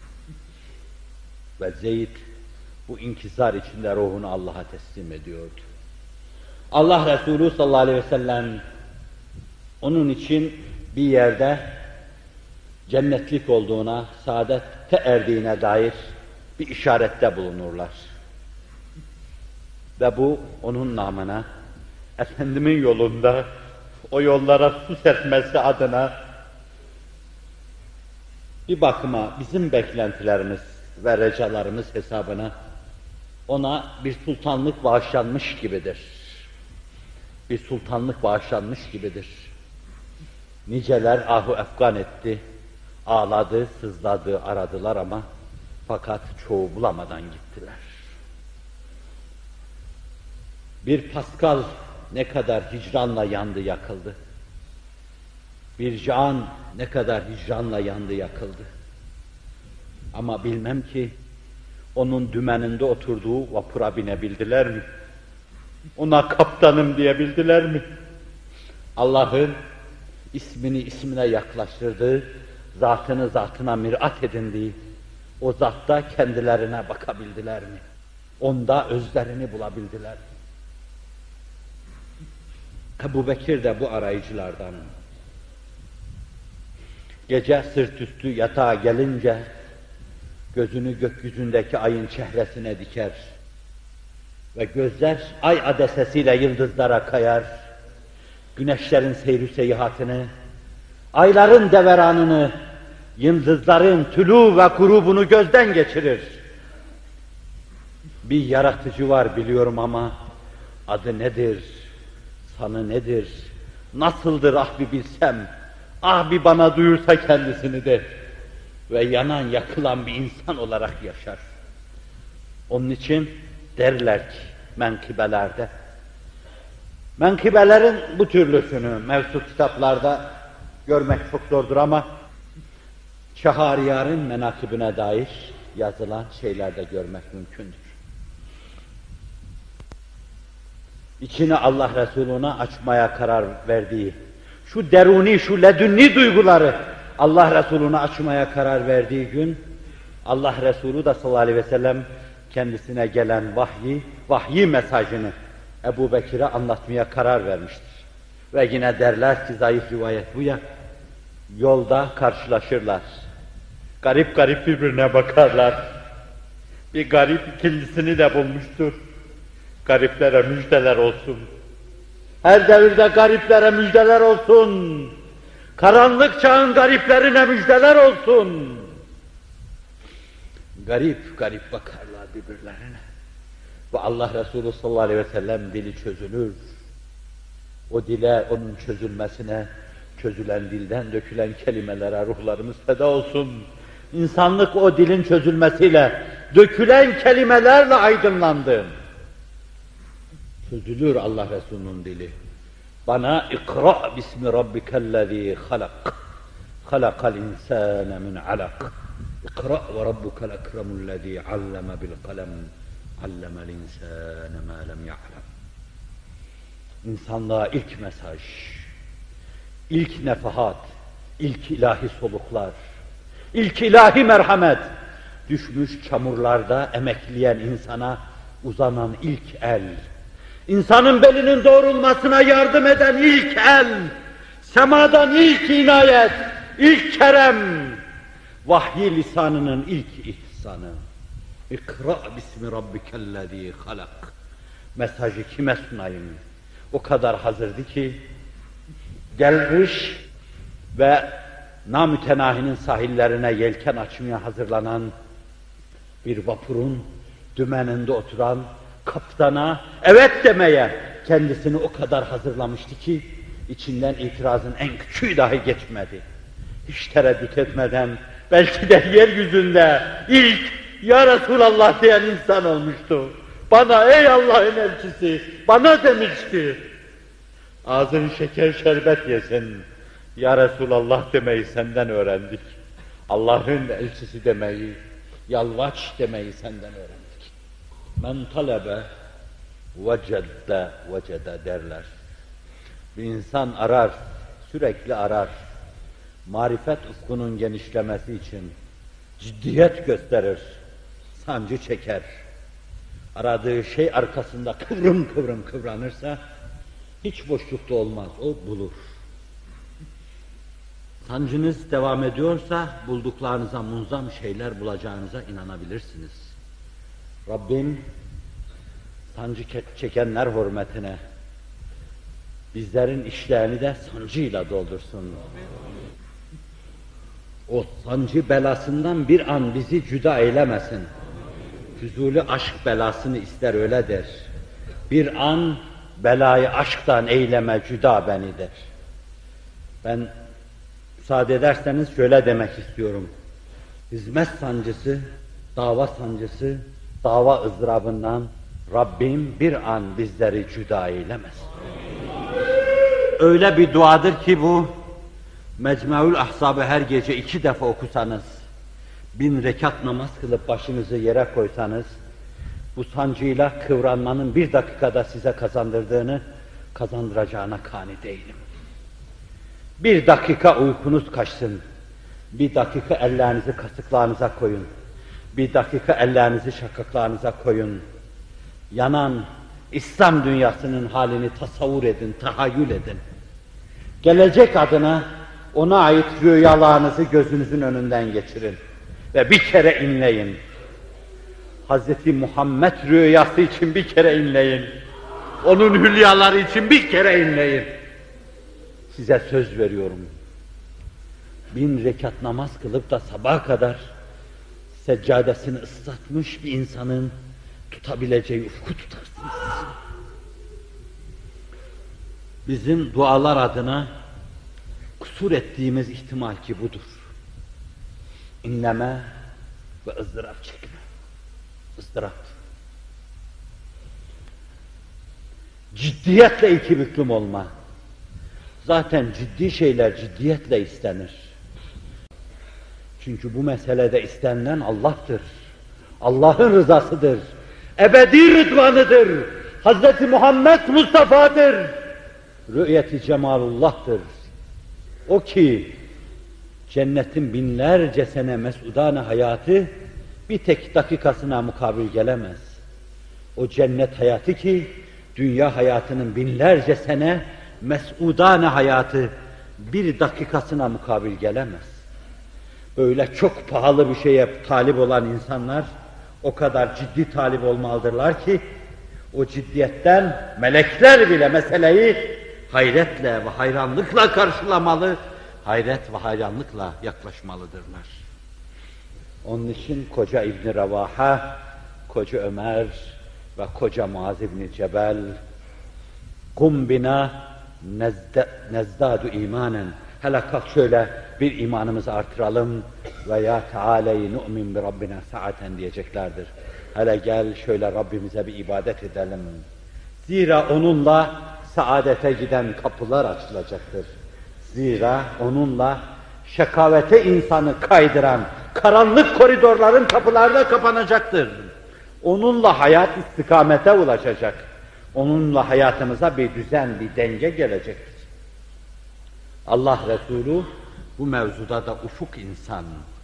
Ve Zeyd bu inkisar içinde ruhunu Allah'a teslim ediyordu. Allah Resulü sallallahu aleyhi ve sellem onun için bir yerde cennetlik olduğuna, saadette erdiğine dair bir işarette bulunurlar. Ve bu onun namına, Efendimin yolunda o yollara su serpmesi adına bir bakıma bizim beklentilerimiz ve recalarımız hesabına ona bir sultanlık bağışlanmış gibidir. Bir sultanlık bağışlanmış gibidir. Niceler ahu efgan etti, ağladı, sızladı, aradılar ama fakat çoğu bulamadan gittiler. Bir Pascal ne kadar hicranla yandı, yakıldı. Bir Can ne kadar hicranla yandı, yakıldı. Ama bilmem ki onun dümeninde oturduğu vapura binebildiler mi? Ona kaptanım diyebildiler mi? Allah'ın ismini ismine yaklaştırdığı, zatını zatına mirat edindiği o zatta kendilerine bakabildiler mi? Onda özlerini bulabildiler mi? Ebu Bekir de bu arayıcılardan. Gece sırt üstü yatağa gelince gözünü gökyüzündeki ayın çehresine diker ve gözler ay adesesiyle yıldızlara kayar, güneşlerin seyri seyahatini, ayların deveranını, yıldızların tülû ve grubunu gözden geçirir. Bir yaratıcı var biliyorum ama adı nedir, sanı nedir, nasıldır ah bir bilsem, ah bir bana duyursa kendisini de ve yanan yakılan bir insan olarak yaşar. Onun için derler ki menkıbelerde, menkıbelerin bu türlüsünü mevzu kitaplarda görmek çok zordur ama Şahriyar'ın menakibine dair yazılan şeylerde görmek mümkündür. İçini Allah Resulü'ne açmaya karar verdiği, şu deruni, şu ledünni duyguları Allah Resulü'ne açmaya karar verdiği gün, Allah Resulü de sallallahu aleyhi ve sellem kendisine gelen vahyi, vahyi mesajını Ebu Bekir'e anlatmaya karar vermiştir. Ve yine derler ki zayıf rivayet bu ya, yolda karşılaşırlar. Garip garip birbirine bakarlar. Bir garip ikincisini de bulmuştur. Gariplere müjdeler olsun. Her devirde gariplere müjdeler olsun. Karanlık çağın gariplerine müjdeler olsun. Garip garip bakarlar birbirlerine. Ve Allah Resulü sallallahu aleyhi ve sellem dili çözülür. O dile, onun çözülmesine, çözülen dilden dökülen kelimelere ruhlarımız feda olsun. İnsanlık o dilin çözülmesiyle, dökülen kelimelerle aydınlandı. Çözülür Allah Resulü'nün dili. Bana ikra bismi rabbikellezî halak. Halakal insâne min alak. İkra ve rabbukel ekremullezî alleme bil kalem. Allemel insâne mâ lem ya'lem. İnsanlığa ilk mesaj, ilk nefahat, ilk ilahi soluklar, ilk ilahi merhamet, düşmüş çamurlarda emekleyen insana uzanan ilk el, insanın belinin doğrulmasına yardım eden ilk el, semadan ilk inayet, ilk kerem, vahyi lisanının ilk ihsan. insanı. İkra bismi rabbikellezî halak. Mesajı kime sunayım? O kadar hazırdı ki, gelmiş ve namütenahinin sahillerine yelken açmaya hazırlanan bir vapurun dümeninde oturan kaptana evet demeye kendisini o kadar hazırlamıştı ki, içinden itirazın en küçüğü dahi geçmedi. Hiç tereddüt etmeden, belki de yeryüzünde ilk "Ya Resulallah" diyen insan olmuştu. Bana, ey Allah'ın elçisi, bana demişti. Ağzın şeker şerbet yesin. Ya Resulallah demeyi senden öğrendik. Allah'ın elçisi demeyi, yalvaç demeyi senden öğrendik. Men talebe vecedde vecede derler. Bir insan arar, sürekli arar. Marifet ufkunun genişlemesi için ciddiyet gösterir, sancı çeker. Aradığı şey arkasında kıvrım kıvrım kıvranırsa hiç boşlukta olmaz, o bulur. Sancınız devam ediyorsa bulduklarınıza munzam şeyler bulacağınıza inanabilirsiniz. Rabbim sancı çekenler hürmetine bizlerin işlerini de sancıyla doldursun. O sancı belasından bir an bizi cüda eylemesin. Füzuli aşk belasını ister öyle der. Bir an belayı aşktan eyleme cüda beni der. Ben müsaade ederseniz şöyle demek istiyorum. Hizmet sancısı, dava sancısı, dava ızdırabından Rabbim bir an bizleri cüda eylemesin. Öyle bir duadır ki bu, Mecmu'l Ahzab'ı her gece iki defa okusanız, bin rekat namaz kılıp başınızı yere koysanız, bu sancıyla kıvranmanın bir dakikada size kazandırdığını, kazandıracağına kani değilim. Bir dakika uykunuz kaçsın, bir dakika ellerinizi kasıklarınıza koyun, bir dakika ellerinizi şakaklarınıza koyun. Yanan İslam dünyasının halini tasavvur edin, tahayyül edin. Gelecek adına ona ait rüyalarınızı gözünüzün önünden geçirin ve bir kere inleyin. Hazreti Muhammed rüyası için bir kere inleyin. Onun hülyaları için bir kere inleyin. Size söz veriyorum. Bin rekat namaz kılıp da sabaha kadar seccadesini ıslatmış bir insanın tutabileceği ufku tutarsınız. Bizim dualar adına kusur ettiğimiz ihtimal ki budur. İnleme ve ızdırap çekme. ızdırap. Ciddiyetle iki büklüm olma. Zaten ciddi şeyler ciddiyetle istenir. Çünkü bu meselede istenilen Allah'tır. Allah'ın rızasıdır. Ebedi rıdvanıdır. Hazreti Muhammed Mustafa'dır. Rü'yeti cemalullah'tır. O ki cennetin binlerce sene mes'udane hayatı bir tek dakikasına mukabil gelemez. O cennet hayatı ki dünya hayatının binlerce sene mes'udane hayatı bir dakikasına mukabil gelemez. Böyle çok pahalı bir şeye talip olan insanlar o kadar ciddi talip olmalıdırlar ki o ciddiyetten melekler bile meseleyi hayretle ve hayranlıkla karşılamalı, hayret ve hayranlıkla yaklaşmalıdırlar. Onun için koca İbn Revaha, koca Ömer ve koca Muaz İbn Cebel kum bina nezdadu imanen, hele kalk şöyle bir imanımızı artıralım ve ya teâley nu'min bi rabbina sa'aten diyeceklerdir. Hele gel şöyle Rabbimize bir ibadet edelim. Zira onunla saadete giden kapılar açılacaktır. Zira onunla şekavete insanı kaydıran karanlık koridorların kapıları da kapanacaktır. Onunla hayat istikamete ulaşacak. Onunla hayatımıza bir düzen, bir denge gelecektir. Allah Resulü bu mevzuda da ufuk insan.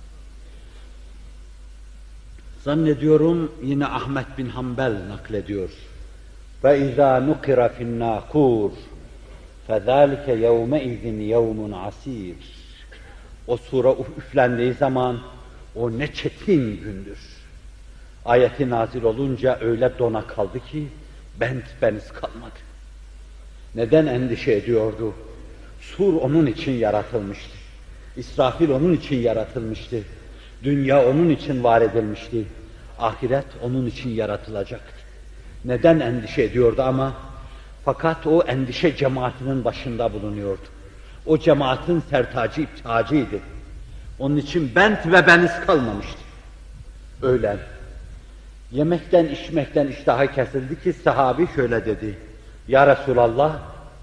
Zannediyorum yine Ahmet bin Hanbel naklediyor. فَاِذَا نُقِرَ فِي النَّاقُورِ فَذَٰلِكَ يَوْمَئِذٍ يَوْمٌ عَسِيرٌ. O sura üflendiği zaman O ne çetin gündür. Ayeti nazil olunca öyle dona kaldı ki bent beniz kalmadı. Neden endişe ediyordu? Sur onun için yaratılmıştı. İsrafil onun için yaratılmıştı. Dünya onun için var edilmişti. Ahiret onun için yaratılacaktı. Neden endişe ediyordu ama? Fakat o endişe cemaatinin başında bulunuyordu. O cemaatin sertacı, iptacıydı. Onun için bent ve beniz kalmamıştı. Öğlen. Yemekten, içmekten iştahı kesildi ki sahabi şöyle dedi. Ya Resulallah,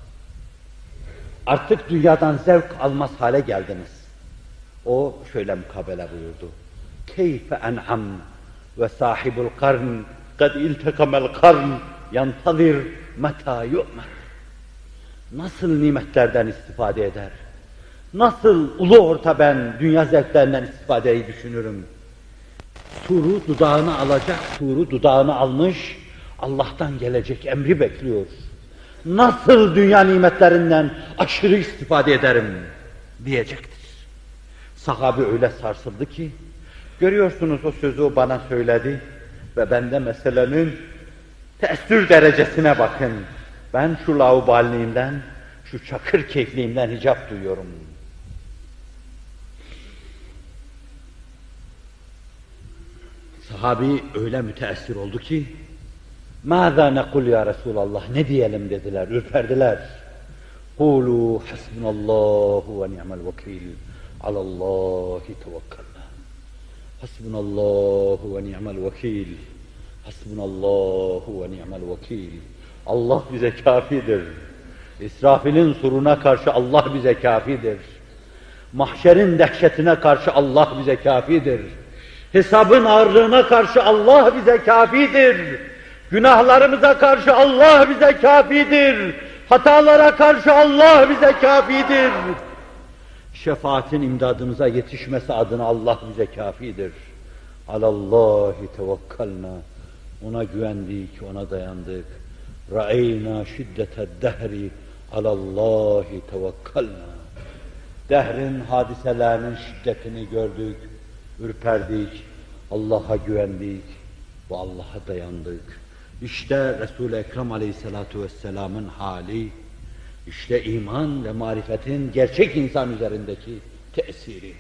artık dünyadan zevk almaz hale geldiniz. O şöyle mukabele buyurdu. Keyfe en'am ve sahibul karn kad iltekamel karn yantazir meta yu'mer. Nasıl nimetlerden istifade eder? Nasıl ulu orta ben dünya zevklerinden istifadeyi düşünürüm? Suru dudağına alacak, suru dudağına almış, Allah'tan gelecek emri bekliyor. Nasıl dünya nimetlerinden aşırı istifade ederim diyecektir. Sahabe öyle sarsıldı ki, görüyorsunuz o sözü o bana söyledi ve ben de meselenin teessür derecesine bakın. Ben şu lauballiğimden, şu çakır keyfliğimden hicap duyuyorum. Sahabi öyle müteessir oldu ki, ماذا نقول ya Resulallah, ne diyelim dediler, ürperdiler. قولوا حسبنا الله ونعم الوكيل على الله توكلنا حسبنا الله ونعم الوكيل حسبنا الله ونعم الوكيل. Allah bize kafidir. İsrafil'in suruna karşı Allah bize kafidir. Mahşerin dehşetine karşı Allah bize kafidir. Hesabın ağırlığına karşı Allah bize kafidir. Günahlarımıza karşı Allah bize kafidir. Hatalara karşı Allah bize kafidir. Şefaatin imdadımıza yetişmesi adına Allah bize kafidir. Alallahi tevekkalna. Ona güvendik, ona dayandık. Ra'eyna şiddeted dehri alallahi tevekkalna. Dehrin hadiselerinin şiddetini gördük, ürperdik, Allah'a güvendik ve Allah'a dayandık. İşte Resul-i Ekrem Aleyhisselatu Vesselam'ın hali, işte iman ve marifetin gerçek insan üzerindeki tesiri.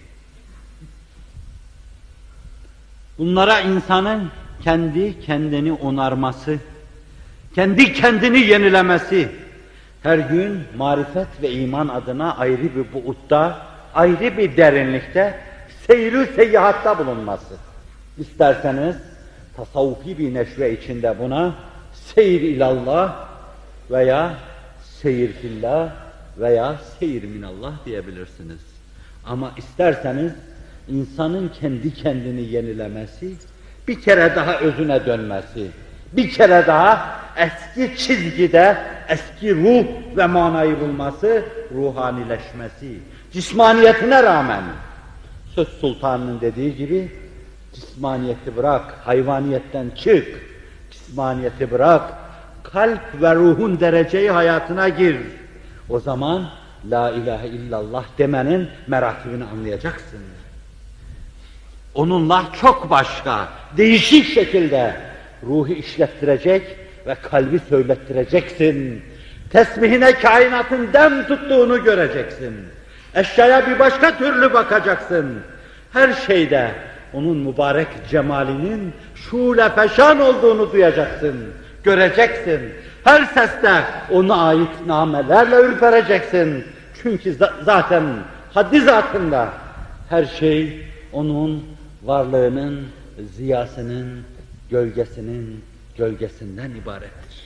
Bunlara insanın kendi kendini onarması, kendi kendini yenilemesi, her gün marifet ve iman adına ayrı bir buğutta, ayrı bir derinlikte, seyir-ü seyyahatta bulunması. İsterseniz tasavvufi bir neşve içinde buna seyir ilallah veya seyir fillah veya seyir minallah diyebilirsiniz. Ama isterseniz insanın kendi kendini yenilemesi, bir kere daha özüne dönmesi, bir kere daha eski çizgide eski ruh ve manayı bulması, ruhanileşmesi, cismaniyetine rağmen Söz Sultanı'nın dediği gibi cismaniyeti bırak, hayvaniyetten çık, cismaniyeti bırak, kalp ve ruhun dereceyi hayatına gir. O zaman la ilahe illallah demenin meratibini anlayacaksın. Onunla çok başka, değişik şekilde ruhu işlettirecek ve kalbi söylettireceksin. Tesbihine kainatın dem tuttuğunu göreceksin. Eşyaya bir başka türlü bakacaksın. Her şeyde onun mübarek cemalinin şule feşan olduğunu duyacaksın, göreceksin. Her seste ona ait namelerle ürpereceksin. Çünkü zaten haddi zatında her şey onun varlığının, ziyasının, gölgesinin gölgesinden ibarettir.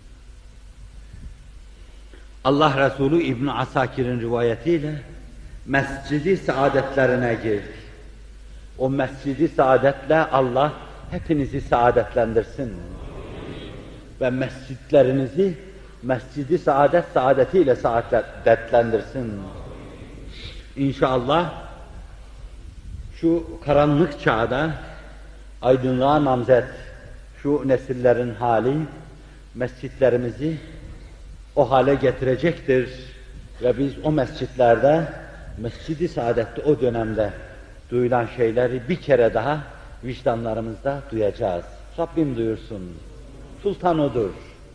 Allah Resulü İbn Asakir'in rivayetiyle mescidi saadetlerine girdi. O mescidi saadetle Allah hepinizi saadetlendirsin. Ve mescitlerinizi mescidi saadet saadetiyle saadetlendirsin. İnşallah şu karanlık çağda aydınlığa namzet şu nesillerin hali mescitlerimizi o hale getirecektir ve biz o mescitlerde Mescid-i Saadet'te o dönemde duyulan şeyleri bir kere daha vicdanlarımızda duyacağız. Rabbim duyursun. Sultan odur.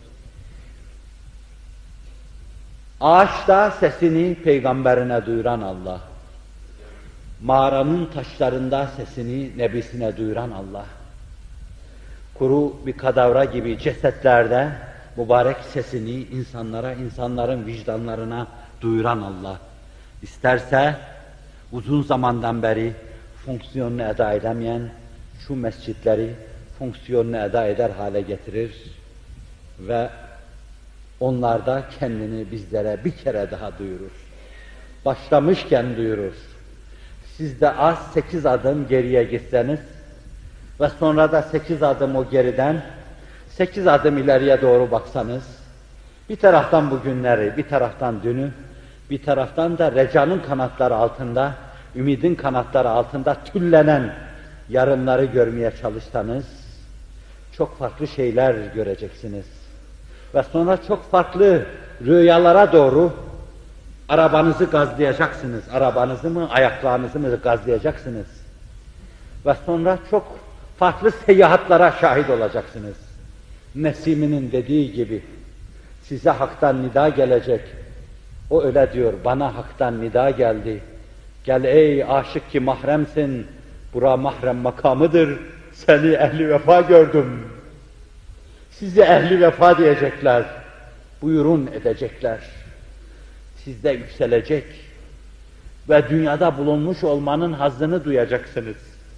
Ağaçta sesini peygamberine duyuran Allah. Mağaranın taşlarında sesini nebisine duyuran Allah. Kuru bir kadavra gibi cesetlerde mübarek sesini insanlara, insanların vicdanlarına duyuran Allah. İsterse uzun zamandan beri fonksiyonunu eda edemeyen şu mescitleri fonksiyonunu eda eder hale getirir ve onlarda kendini bizlere bir kere daha duyurur. Başlamışken duyurur. Siz de az sekiz adım geriye gitseniz ve sonra da sekiz adım o geriden sekiz adım ileriye doğru baksanız, bir taraftan bugünleri, bir taraftan dünü, bir taraftan da recanın kanatları altında, ümidin kanatları altında tüllenen yarınları görmeye çalışsanız, çok farklı şeyler göreceksiniz. Ve sonra çok farklı rüyalara doğru arabanızı gazlayacaksınız. Arabanızı mı, ayaklarınızı mı gazlayacaksınız. Ve sonra çok farklı seyahatlara şahit olacaksınız. Nesimi'nin dediği gibi, size haktan nida gelecek. O öyle diyor, bana haktan nida geldi. Gel ey aşık ki mahremsin, bura mahrem makamıdır, seni ehli vefa gördüm. Sizi ehli vefa diyecekler, buyurun edecekler. Sizde yükselecek ve dünyada bulunmuş olmanın hazzını duyacaksınız.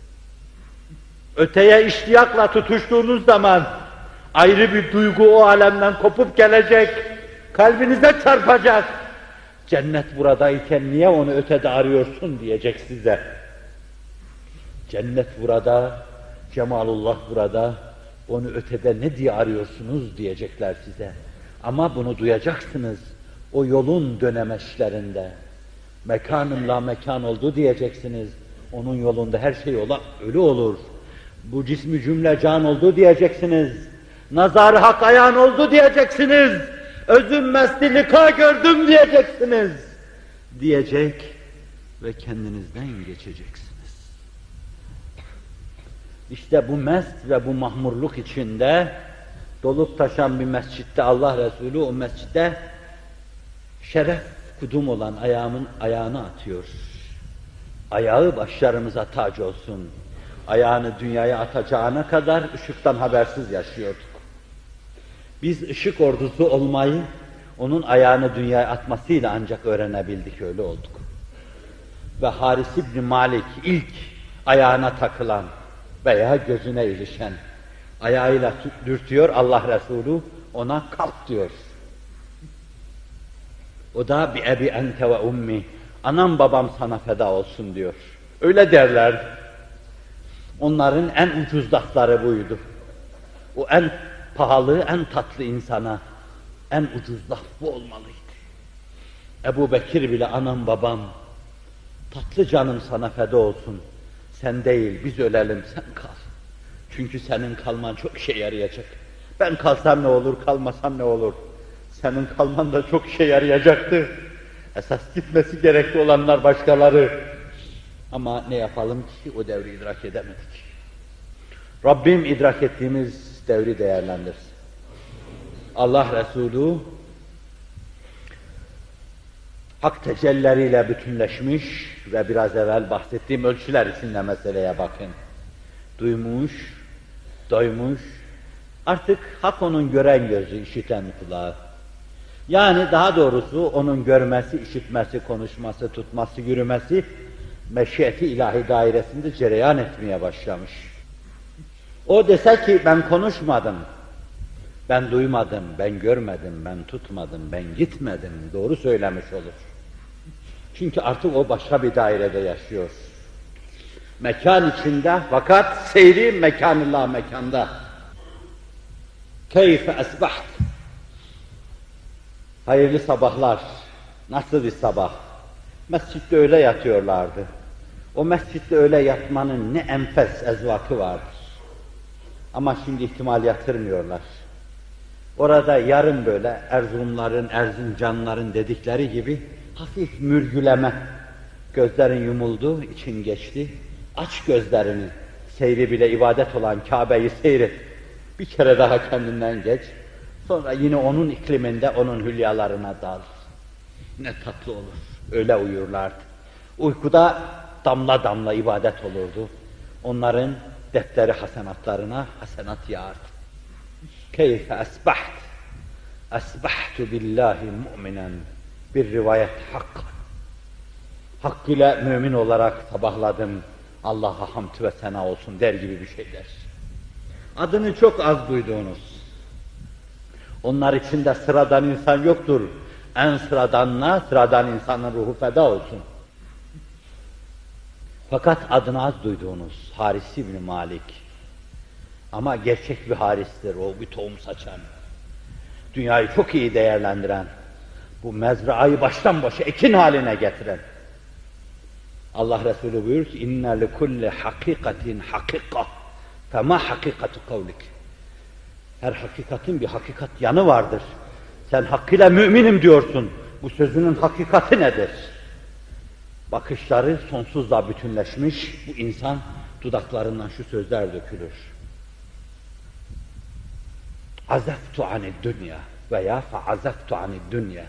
Öteye iştiyakla tutuştuğunuz zaman ayrı bir duygu o alemden kopup gelecek, kalbinize çarpacak. Cennet buradayken niye onu ötede arıyorsun diyecek size. Cennet burada, cemalullah burada, onu ötede ne diye arıyorsunuz diyecekler size. Ama bunu duyacaksınız o yolun dönemeçlerinde. Mekanım la mekan oldu diyeceksiniz. Onun yolunda her şey ola, ölü olur. Bu cismi cümle can oldu diyeceksiniz. Nazar-ı hak ayan oldu diyeceksiniz. Özüm mesti lika gördüm diyeceksiniz. Diyecek ve kendinizden geçeceksiniz. İşte bu mest ve bu mahmurluk içinde dolup taşan bir mescitte Allah Resulü o mescitte şeref kudum olan ayağımın ayağını atıyor. Ayağı başlarımıza tac olsun. Ayağını dünyaya atacağına kadar ışıktan habersiz yaşıyorduk. Biz ışık ordusu olmayı onun ayağını dünyaya atmasıyla ancak öğrenebildik, öyle olduk. Ve Haris İbn Malik ilk ayağına takılan veya gözüne ilişen, ayağıyla dürtüyor Allah Resulü, ona kalk diyor. O da bi ebi ente ve ummi, anam babam sana feda olsun diyor. Öyle derler. Onların en ucuz lafları buydu. O en pahalı, en tatlı insana en ucuz laf bu olmalıydı. Ebu Bekir bile anam babam, tatlı canım sana feda olsun. Sen değil, biz ölelim, sen kal. Çünkü senin kalman çok işe yarayacak. Ben kalsam ne olur, kalmasam ne olur? Senin kalman da çok işe yarayacaktı. Esas gitmesi gerekli olanlar başkaları. Ama ne yapalım ki o devri idrak edemedik. Rabbim idrak ettiğimiz devri değerlendirsin. Allah Resulü hak tecellileriyle bütünleşmiş ve biraz evvel bahsettiğim ölçüler içinde meseleye bakın. Duymuş, doymuş, artık hak onun gören gözü, işiten kulağı. Yani daha doğrusu onun görmesi, işitmesi, konuşması, tutması, yürümesi meşiyeti ilahi dairesinde cereyan etmeye başlamış. O dese ki ben konuşmadım, ben duymadım, ben görmedim, ben tutmadım, ben gitmedim, doğru söylemiş olur. Çünkü artık o başka bir dairede yaşıyor. Mekan içinde fakat seyri mekanillah mekanda. Keyfe esbaht. Hayırlı sabahlar. Nasıl bir sabah? Mescitte öyle yatıyorlardı. O mescitte öyle yatmanın ne enfes ezvakı vardır. Ama şimdi ihtimal yatırmıyorlar. Orada yarın böyle Erzurumların, Erzincanların dedikleri gibi hafif mürgüleme. Gözlerin yumuldu, için geçti. Aç gözlerini, seyri bile ibadet olan Kabe'yi seyret. Bir kere daha kendinden geç. Sonra yine onun ikliminde, onun hülyalarına dal. Ne tatlı olur. Öyle uyurlardı. Uykuda damla damla ibadet olurdu. Onların defteri hasenatlarına hasenat yağardı. Keyfe esbaht. Esbahtu billahi mu'minen. Bir rivayet hak. Hakkıyla mümin olarak sabahladım. Allah'a hamd ve sena olsun der gibi bir şeyler. Adını çok az duyduğunuz. Onlar içinde sıradan insan yoktur. En sıradanına sıradan insanın ruhu feda olsun. Fakat adını az duyduğunuz Haris İbn Malik. Ama gerçek bir haristir o, bir tohum saçan. Dünyayı çok iyi değerlendiren, bu mezraayı baştan başa ekin haline getiren. Allah Resulü buyuruyor ki inne li kulli hakikatin hakika fema hakikatu kavlik. Her hakikatin bir hakikat yanı vardır. Sen hakkıyla müminim diyorsun. Bu sözünün hakikati nedir? Bakışları sonsuzla bütünleşmiş bu insan dudaklarından şu sözler dökülür. Azaftu anid dünya veya feazaftu anid dünya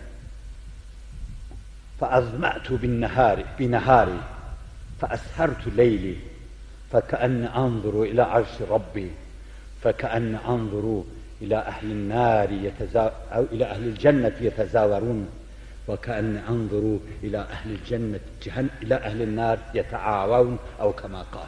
feazma'tu bin nehari bi nehari feeshertu leyli fekenne anzuru ila arşi rabbi fekenne anzuru ila ehlin nari yeteza ila ehlil cenneti yetezaverun وكأن أنظروا إلى أهل الجنة جهن إلى أهل النار يتعاون أو كما قال.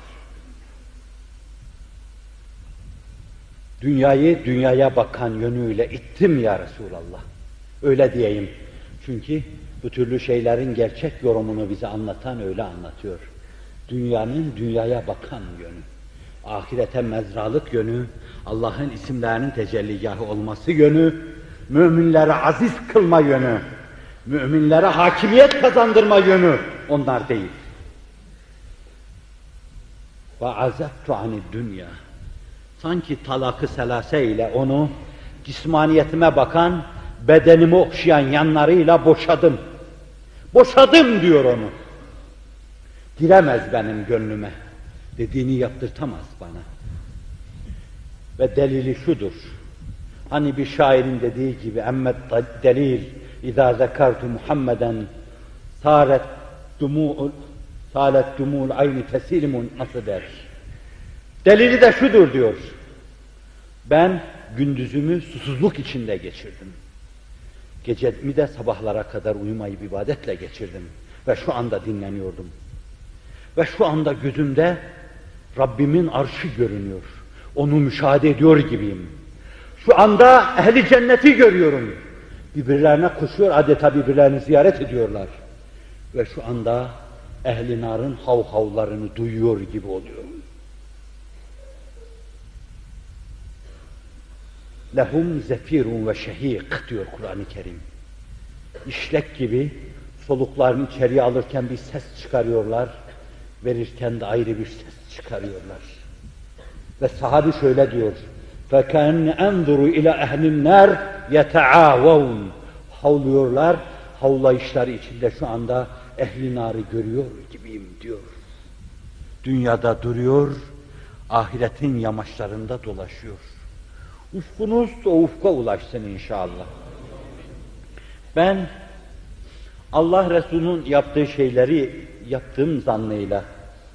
Dünyayı dünyaya bakan yönüyle ittim ya Resulallah. Öyle diyeyim. Çünkü bu türlü şeylerin gerçek yorumunu bize anlatan öyle anlatıyor. Dünyanın dünyaya bakan yönü, ahirete mezralık yönü, Allah'ın isimlerinin tecelligahı olması yönü, müminlere aziz kılma yönü, müminlere hakimiyet kazandırma yönü onlar değil. Ve azattu anid dünya. Sanki talak-ı selase ile onu cismaniyetime bakan, bedenimi okşayan yanlarıyla boşadım. Boşadım diyor onu. Giremez benim gönlüme. Dediğini yaptırtamaz bana. Ve delili şudur. Hani bir şairin dediği gibi emmet delil İzâ zekartu Muhammeden sâret dumû'ul sâlet dumû'ul ayni tesilimun nasıl der? Delili de şudur diyor. Ben gündüzümü susuzluk içinde geçirdim. Gecemi de sabahlara kadar uyumayıp ibadetle geçirdim. Ve şu anda dinleniyordum. Ve şu anda gözümde Rabbimin arşı görünüyor. Onu müşahede ediyor gibiyim. Şu anda ehli cenneti görüyorum. Birbirlerine koşuyor, adeta birbirlerini ziyaret ediyorlar. Ve şu anda ehli narın hav havlarını duyuyor gibi oluyor. Lehum zefirun ve şehik diyor Kur'an-ı Kerim. İşlek gibi soluklarını içeriye alırken bir ses çıkarıyorlar, verirken de ayrı bir ses çıkarıyorlar. Ve sahabi şöyle diyor, فَكَأَنَّ اَنْظُرُ اِلَى اَهْلِ النَّارِ يَتَعَاوَوْنَ Havlıyorlar, havlayışları içinde şu anda ehli narı görüyor gibiyim diyor. Dünyada duruyor, ahiretin yamaçlarında dolaşıyor. Ufkunuz o ufka ulaşsın inşallah. Ben Allah Resulü'nün yaptığı şeyleri yaptığım zannıyla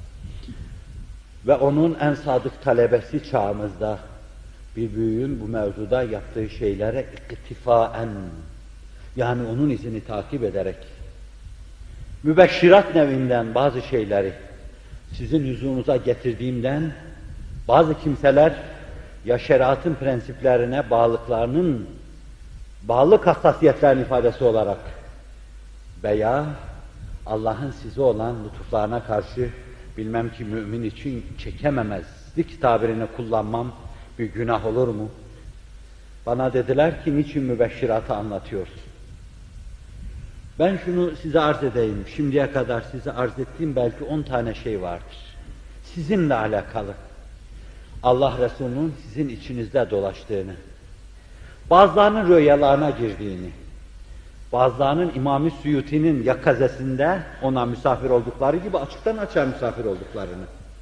ve onun en sadık talebesi çağımızda bir büyüğün bu mevzuda yaptığı şeylere iktifaen, yani onun izini takip ederek mübeşşirat nevinden bazı şeyleri sizin huzurunuza getirdiğimden bazı kimseler ya şeriatın prensiplerine bağlılıklarının bağlılık hassasiyetlerinin ifadesi olarak veya Allah'ın size olan lütuflarına karşı bilmem ki mümin için çekememezlik tabirini kullanmam bir günah olur mu? Bana dediler ki niçin mübeşşiratı anlatıyorsun? Ben şunu size arz edeyim. Şimdiye kadar size arz ettiğim belki on tane şey vardır. Sizinle alakalı. Allah Resulü'nün sizin içinizde dolaştığını, bazılarının rüyalarına girdiğini, bazılarının İmam-ı Suyuti'nin yakazesinde ona misafir oldukları gibi açıktan açığa misafir olduklarını,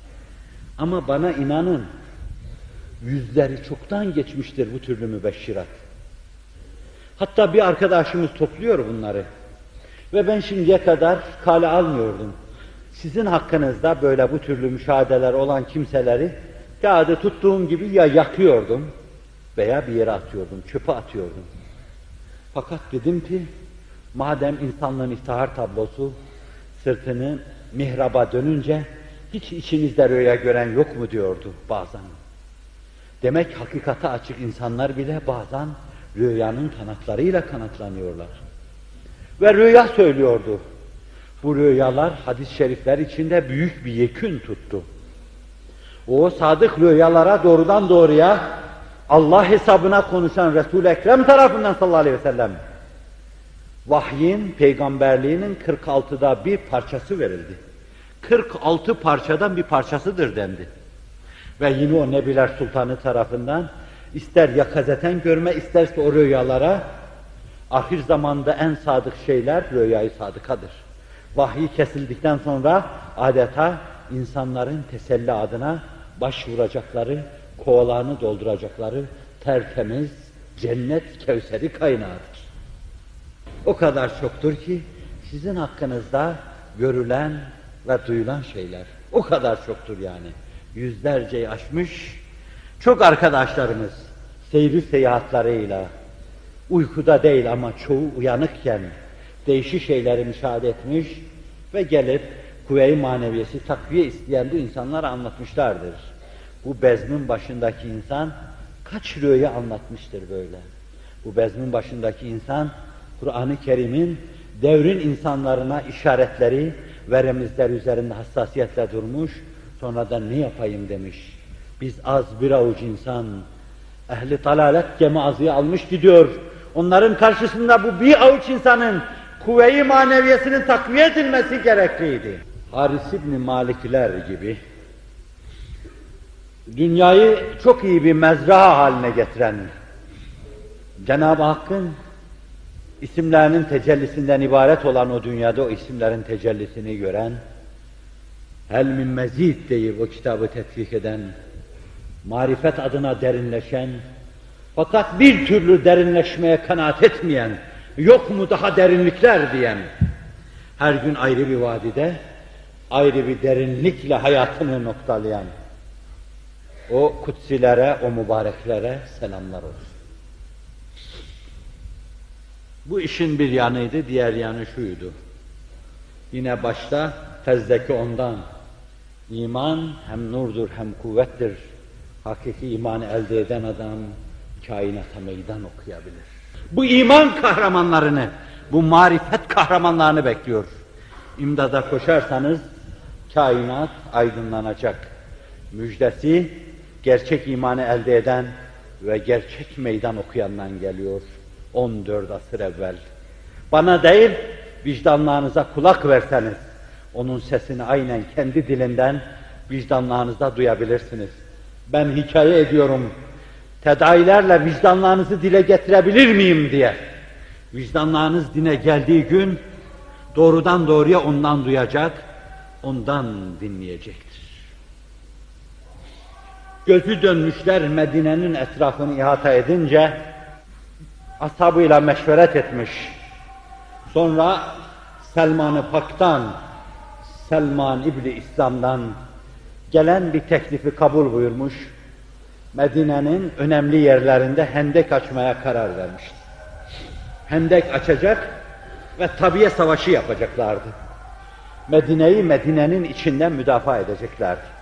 Ama bana inanın, yüzleri çoktan geçmiştir bu türlü mübeşşirat. Hatta bir arkadaşımız topluyor bunları. Ve ben şimdiye kadar kale almıyordum. Sizin hakkınızda böyle bu türlü müşahedeler olan kimseleri kağıdı tuttuğum gibi ya yakıyordum veya bir yere atıyordum, çöpe atıyordum. Fakat dedim ki, madem insanlığın iftihar tablosu sırtını mihraba dönünce hiç içinizde rüya gören yok mu diyordu bazen. Demek hakikate açık insanlar bile bazen rüyanın kanatlarıyla kanatlanıyorlar. Ve rüya söylüyordu. Bu rüyalar hadis-i şerifler içinde büyük bir yekün tuttu. O sadık rüyalara doğrudan doğruya Allah hesabına konuşan Resul-i Ekrem tarafından sallallahu aleyhi ve sellem vahyin, peygamberliğinin kırk altıda bir parçası verildi. kırk altı parçadan bir parçasıdır dendi. Ve yine o Nebiler Sultanı tarafından ister yakazeten görme, isterse o rüyalara ahir zamanda en sadık şeyler rüyayı sadıkadır. Vahyi kesildikten sonra adeta insanların teselli adına başvuracakları, kovalarını dolduracakları tertemiz cennet kevseri kaynağıdır. O kadar çoktur ki sizin hakkınızda görülen ve duyulan şeyler o kadar çoktur yani. Yüzlerceyi aşmış çok arkadaşlarımız seyri seyahatlarıyla uykuda değil ama çoğu uyanıkken değişik şeyleri müşahede etmiş ve gelip kuvve-i maneviyesi takviye isteyen bu insanlara anlatmışlardır. Bu bezmin başındaki insan kaç rüya anlatmıştır böyle. Bu bezmin başındaki insan Kur'an-ı Kerim'in devrin insanlarına işaretleri ve remizler üzerinde hassasiyetle durmuş, sonradan ne yapayım demiş. Biz az bir avuç insan, ehli dalalet gemi azıya almış gidiyor. Onların karşısında bu bir avuç insanın kuvve-i maneviyesinin takviye edilmesi gerekliydi. Haris İbn Malikler gibi dünyayı çok iyi bir mezra haline getiren Cenab-ı Hakk'ın isimlerinin tecellisinden ibaret olan o dünyada o isimlerin tecellisini gören, hel min mezid deyip o kitabı tetkik eden, marifet adına derinleşen, fakat bir türlü derinleşmeye kanaat etmeyen, yok mu daha derinlikler diyen, her gün ayrı bir vadide, ayrı bir derinlikle hayatını noktalayan, o kutsilere, o mübareklere selamlar olsun. Bu işin bir yanıydı, diğer yanı şuydu. Yine başta fezdeki ondan, iman hem nurdur hem kuvvettir. Hakiki imanı elde eden adam, kainata meydan okuyabilir. Bu iman kahramanlarını, bu marifet kahramanlarını bekliyor. İmdada koşarsanız, kainat aydınlanacak. Müjdesi, gerçek imanı elde eden ve gerçek meydan okuyandan geliyor. on dört asır evvel. Bana değil, vicdanlarınıza kulak verseniz, onun sesini aynen kendi dilinden vicdanlarınızda duyabilirsiniz. Ben hikaye ediyorum, tedailerle vicdanlarınızı dile getirebilir miyim diye. Vicdanlarınız dine geldiği gün, doğrudan doğruya ondan duyacak, ondan dinleyecektir. Gözü dönmüşler Medine'nin etrafını ihata edince, ashabıyla meşveret etmiş. Sonra Selman-ı Pak'tan, Selman İbni İslam'dan gelen bir teklifi kabul buyurmuş. Medine'nin önemli yerlerinde hendek açmaya karar vermişti. Hendek açacak ve tabiye savaşı yapacaklardı. Medine'yi Medine'nin içinden müdafaa edeceklerdi.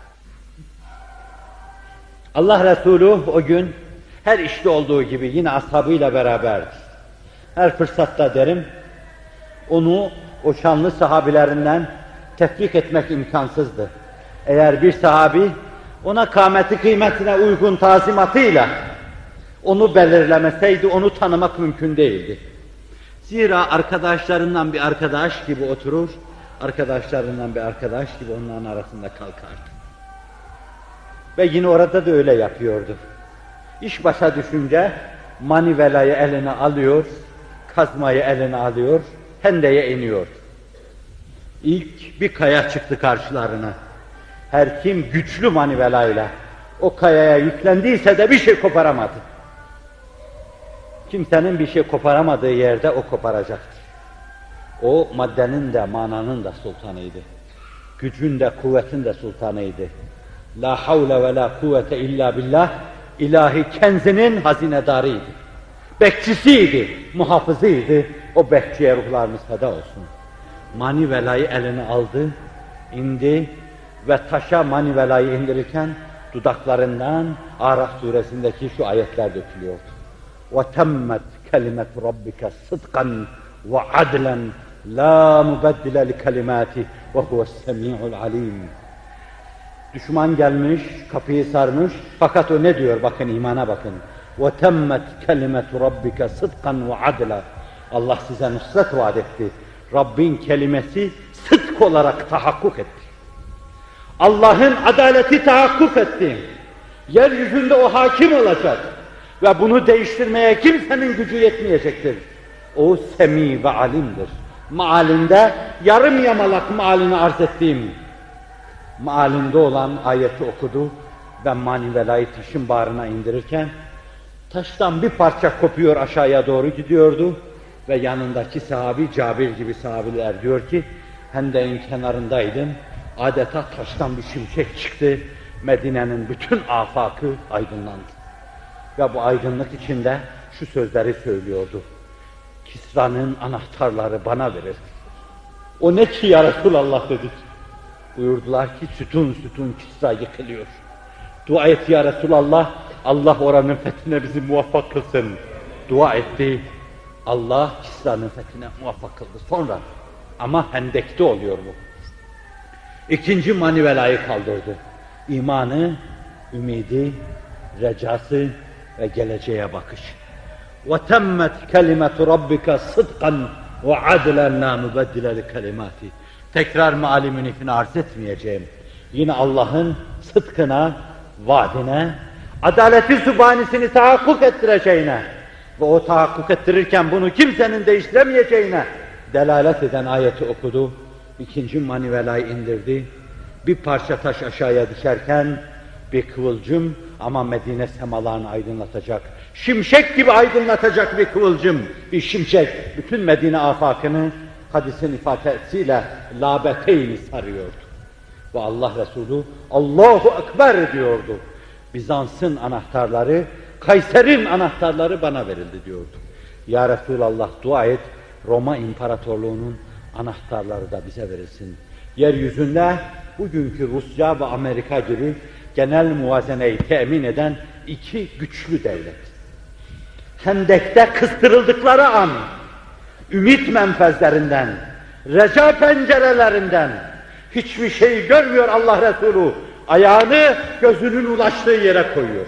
Allah Resulü o gün her işte olduğu gibi yine ashabıyla beraberdi. Her fırsatta derim, onu o şanlı sahabilerinden tefrik etmek imkansızdı. Eğer bir sahabi ona kâmeti kıymetine uygun tazimatıyla onu belirlemeseydi onu tanımak mümkün değildi. Zira arkadaşlarından bir arkadaş gibi oturur, arkadaşlarından bir arkadaş gibi onların arasında kalkardı. Ve yine orada da öyle yapıyordu. İş başa düşünce manivelayı eline alıyor, kazmayı eline alıyor, hendeye iniyor. İlk bir kaya çıktı karşılarına. Her kim güçlü manivelayla o kayaya yüklendiyse de bir şey koparamadı. Kimsenin bir şey koparamadığı yerde o koparacaktır. O maddenin de mananın da sultanıydı. Gücün de kuvvetin de sultanıydı. La havle ve la kuvvete illa billah, ilahi kenzinin hazinedarıydı. Bekçisiydi, muhafızıydı. O bekçiye ruhlarımız feda olsun. Manivelayı eline aldı, indi ve taşa manivelayı indirirken dudaklarından Araf suresindeki şu ayetler dökülüyordu. وَتَمَّتْ كَلِمَةُ رَبِّكَ صِدْقًا وَعَدْلًا لَا مُبَدِّلَ لِكَلِمَاتِهِ وَهُوَ السَّمِيعُ الْعَلِيمُ. Düşman gelmiş, kapıyı sarmış, fakat o ne diyor? Bakın, imana bakın. وَتَمَّتْ كَلِمَةُ رَبِّكَ صِدْقًا وَعَدْلًا. Allah size nusret vaat etti. Rabbin kelimesi sıdk olarak tahakkuk etti. Allah'ın adaleti tahakkuk etti. Yeryüzünde o hakim olacak. Ve bunu değiştirmeye kimsenin gücü yetmeyecektir. O semi ve alimdir. Mealinde yarım yamalak mealini arz ettiğim mealinde olan ayeti okudu ve manivelayı taşın bağrına indirirken taştan bir parça kopuyor, aşağıya doğru gidiyordu ve yanındaki sahabi, Cabir gibi sahabiler diyor ki, Hendek'in kenarındaydım, adeta taştan bir şimşek çıktı, Medine'nin bütün afakı aydınlandı. Ve bu aydınlık içinde şu sözleri söylüyordu: Kisra'nın anahtarları bana verir. O ne ki ya Resulallah dedik. Buyurdular ki sütun sütun Kisra yıkılıyor. Dua et ya Resulallah, Allah oranın fethine bizi muvaffak kılsın. Dua etti. Allah Kisra'nın fethine muvaffak kıldı. Sonra ama Hendek'te oluyor bu. İkinci manivelayı kaldırdı. İmanı, ümidi, recası ve geleceğe bakış. وَتَمَّتْ كَلِمَةُ رَبِّكَ صِدْقًا وَعَدْلًا لَا مُبَدِّلَ لِكَلِمَاتِهِ. Tekrar meali münifini arz etmeyeceğim. Yine Allah'ın sıdkına, vaadine, adaleti sübhanesini tahakkuk ettireceğine ve o tahakkuk ettirirken bunu kimsenin değiştiremeyeceğine delalet eden ayeti okudu. İkinci manivelayı indirdi. Bir parça taş aşağıya düşerken bir kıvılcım, ama Medine semalarını aydınlatacak, şimşek gibi aydınlatacak bir kıvılcım, bir şimşek, bütün Medine afakını hadisin ifadesiyle lâbeteyni sarıyordu. Ve Allah Resulü Allahu Ekber diyordu. Bizans'ın anahtarları, Kayser'in anahtarları bana verildi diyordu. Ya Resulallah, dua et, Roma İmparatorluğu'nun anahtarları da bize verilsin. Yeryüzünde bugünkü Rusya ve Amerika gibi genel muvazeneyi temin eden iki güçlü devlet. Hendek'te kıstırıldıkları an, ümit menfezlerinden, reca pencerelerinden hiçbir şey görmüyor Allah Resulü. Ayağını gözünün ulaştığı yere koyuyor.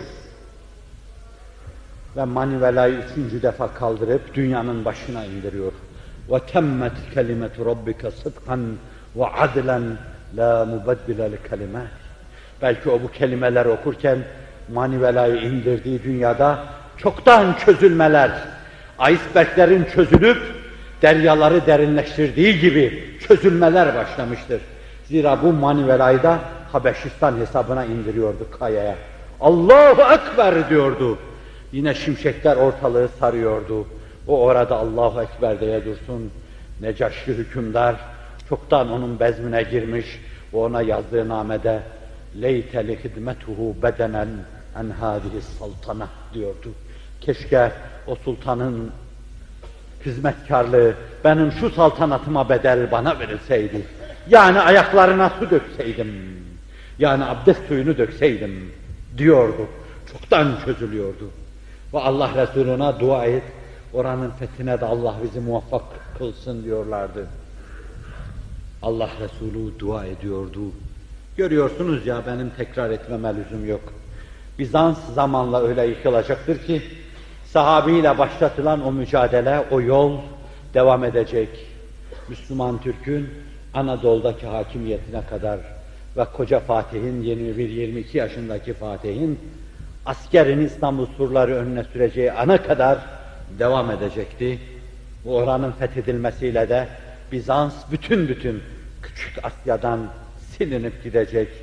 Ve manivelayı üçüncü defa kaldırıp dünyanın başına indiriyor. وَتَمَّتْ كَلِمَةُ رَبِّكَ صِدْقًا وَعَدْلًا لَا مُبَدِّلَ لِكَلِمَاتِ. Belki o bu kelimeleri okurken manivelayı indirdiği dünyada çoktan çözülmeler, iceberglerin çözülüp deryaları derinleştirdiği gibi çözülmeler başlamıştır. Zira bu manivelayı da Habeşistan hesabına indiriyordu kayaya. Allahu Ekber diyordu. Yine şimşekler ortalığı sarıyordu. O orada Allahu Ekber diye dursun. Necaşi hükümdar çoktan onun bezmine girmiş ve ona yazdığı namede leyte li hidmetuhu bedenen en hadihi saltana diyordu. Keşke o sultanın hizmetkarlığı benim şu saltanatıma bedel bana verilseydi. Yani ayaklarına su dökseydim. Yani abdest suyunu dökseydim diyordu. Çoktan çözülüyordu. Ve Allah Resulüne dua et, oranın fethine de Allah bizi muvaffak kılsın diyorlardı. Allah Resulü dua ediyordu. Görüyorsunuz ya, benim tekrar etmeme lüzum yok. Bizans zamanla öyle yıkılacaktır ki sahabiyle başlatılan o mücadele, o yol devam edecek. Müslüman Türk'ün Anadolu'daki hakimiyetine kadar ve koca Fatih'in, yirmi bir yirmi iki yaşındaki Fatih'in askerin İstanbul surları önüne süreceği ana kadar devam edecekti. Bu oranın fethedilmesiyle de Bizans bütün bütün Küçük Asya'dan silinip gidecek,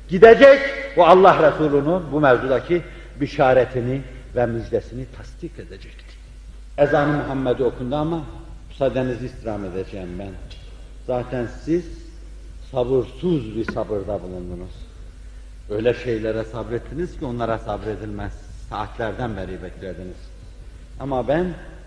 Gidecek, o Allah Resulü'nün bu mevzudaki bişaretini ve müjdesini tasdik edecekti. Ezan-ı Muhammed'i okundu ama müsaadenizi istirham edeceğim ben. Zaten siz sabırsız bir sabırda bulundunuz. Öyle şeylere sabrettiniz ki onlara sabredilmez. Saatlerden beri beklediniz. Ama ben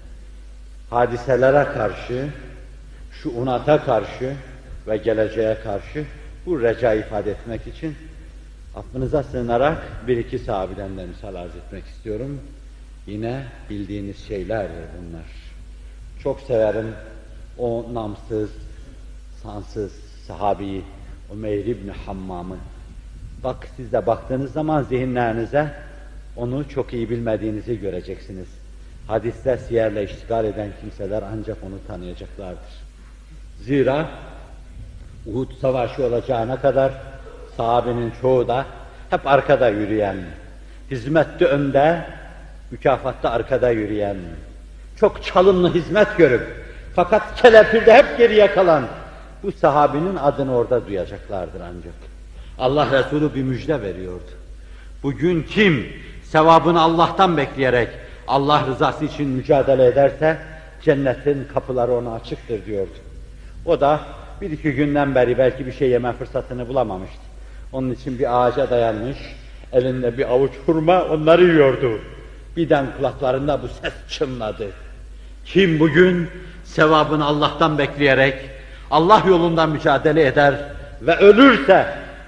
hadiselere karşı, şu unata karşı ve geleceğe karşı bu reca ifade etmek için affınıza sığınarak bir iki sahabeden de misal arz etmek istiyorum. Yine bildiğiniz şeyler bunlar. Çok severim o namsız, sansız sahabeyi, Umeyr ibn Hammam'ı. Bak siz de baktığınız zaman zihinlerinize onu çok iyi bilmediğinizi göreceksiniz. Hadiste siyerle iştigal eden kimseler ancak onu tanıyacaklardır. Zira Uhud Savaşı olacağına kadar sahabenin çoğu da hep arkada yürüyen, hizmette önde, mükafatta arkada yürüyen, çok çalımlı hizmet görüp fakat kelepirde hep geriye kalan bu sahabinin adını orada duyacaklardır ancak. Allah Resulü bir müjde veriyordu. Bugün kim sevabını Allah'tan bekleyerek Allah rızası için mücadele ederse cennetin kapıları ona açıktır diyordu. O da bir iki günden beri belki bir şey yeme fırsatını bulamamıştı. Onun için bir ağaca dayanmış, elinde bir avuç hurma onları yiyordu. Birden kulaklarında bu ses çınladı. Kim bugün sevabını Allah'tan bekleyerek Allah yolunda mücadele eder ve ölürse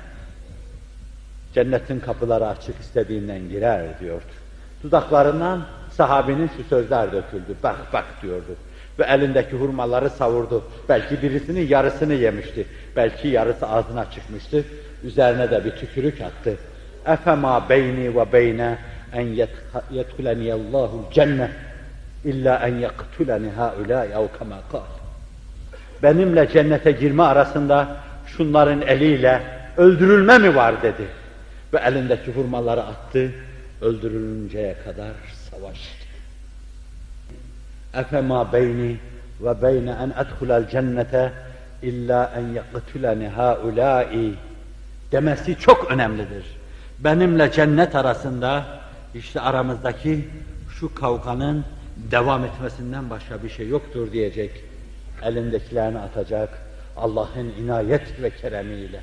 cennetin kapıları açık istediğinden girer diyordu. Dudaklarından sahabenin şu sözler döküldü. Bak bak diyordu. Ve elindeki hurmaları savurdu. Belki birisinin yarısını yemişti. Belki yarısı ağzına çıkmıştı. Üzerine de bir tükürük attı. Efema beyni ve beyne en yedhuleniyallahul cennet illa en yaktuleni haulâ ev kemâ kâl. Benimle cennete girme arasında şunların eliyle öldürülme mi var dedi. Ve elindeki hurmaları attı. Öldürülünceye kadar savaştı. Efema beyni ve beyne en edhulel cennete illa en yaktuleni haulâi demesi çok önemlidir. Benimle cennet arasında işte aramızdaki şu kavganın devam etmesinden başka bir şey yoktur diyecek. Elindekilerini atacak Allah'ın inayet ve keremiyle.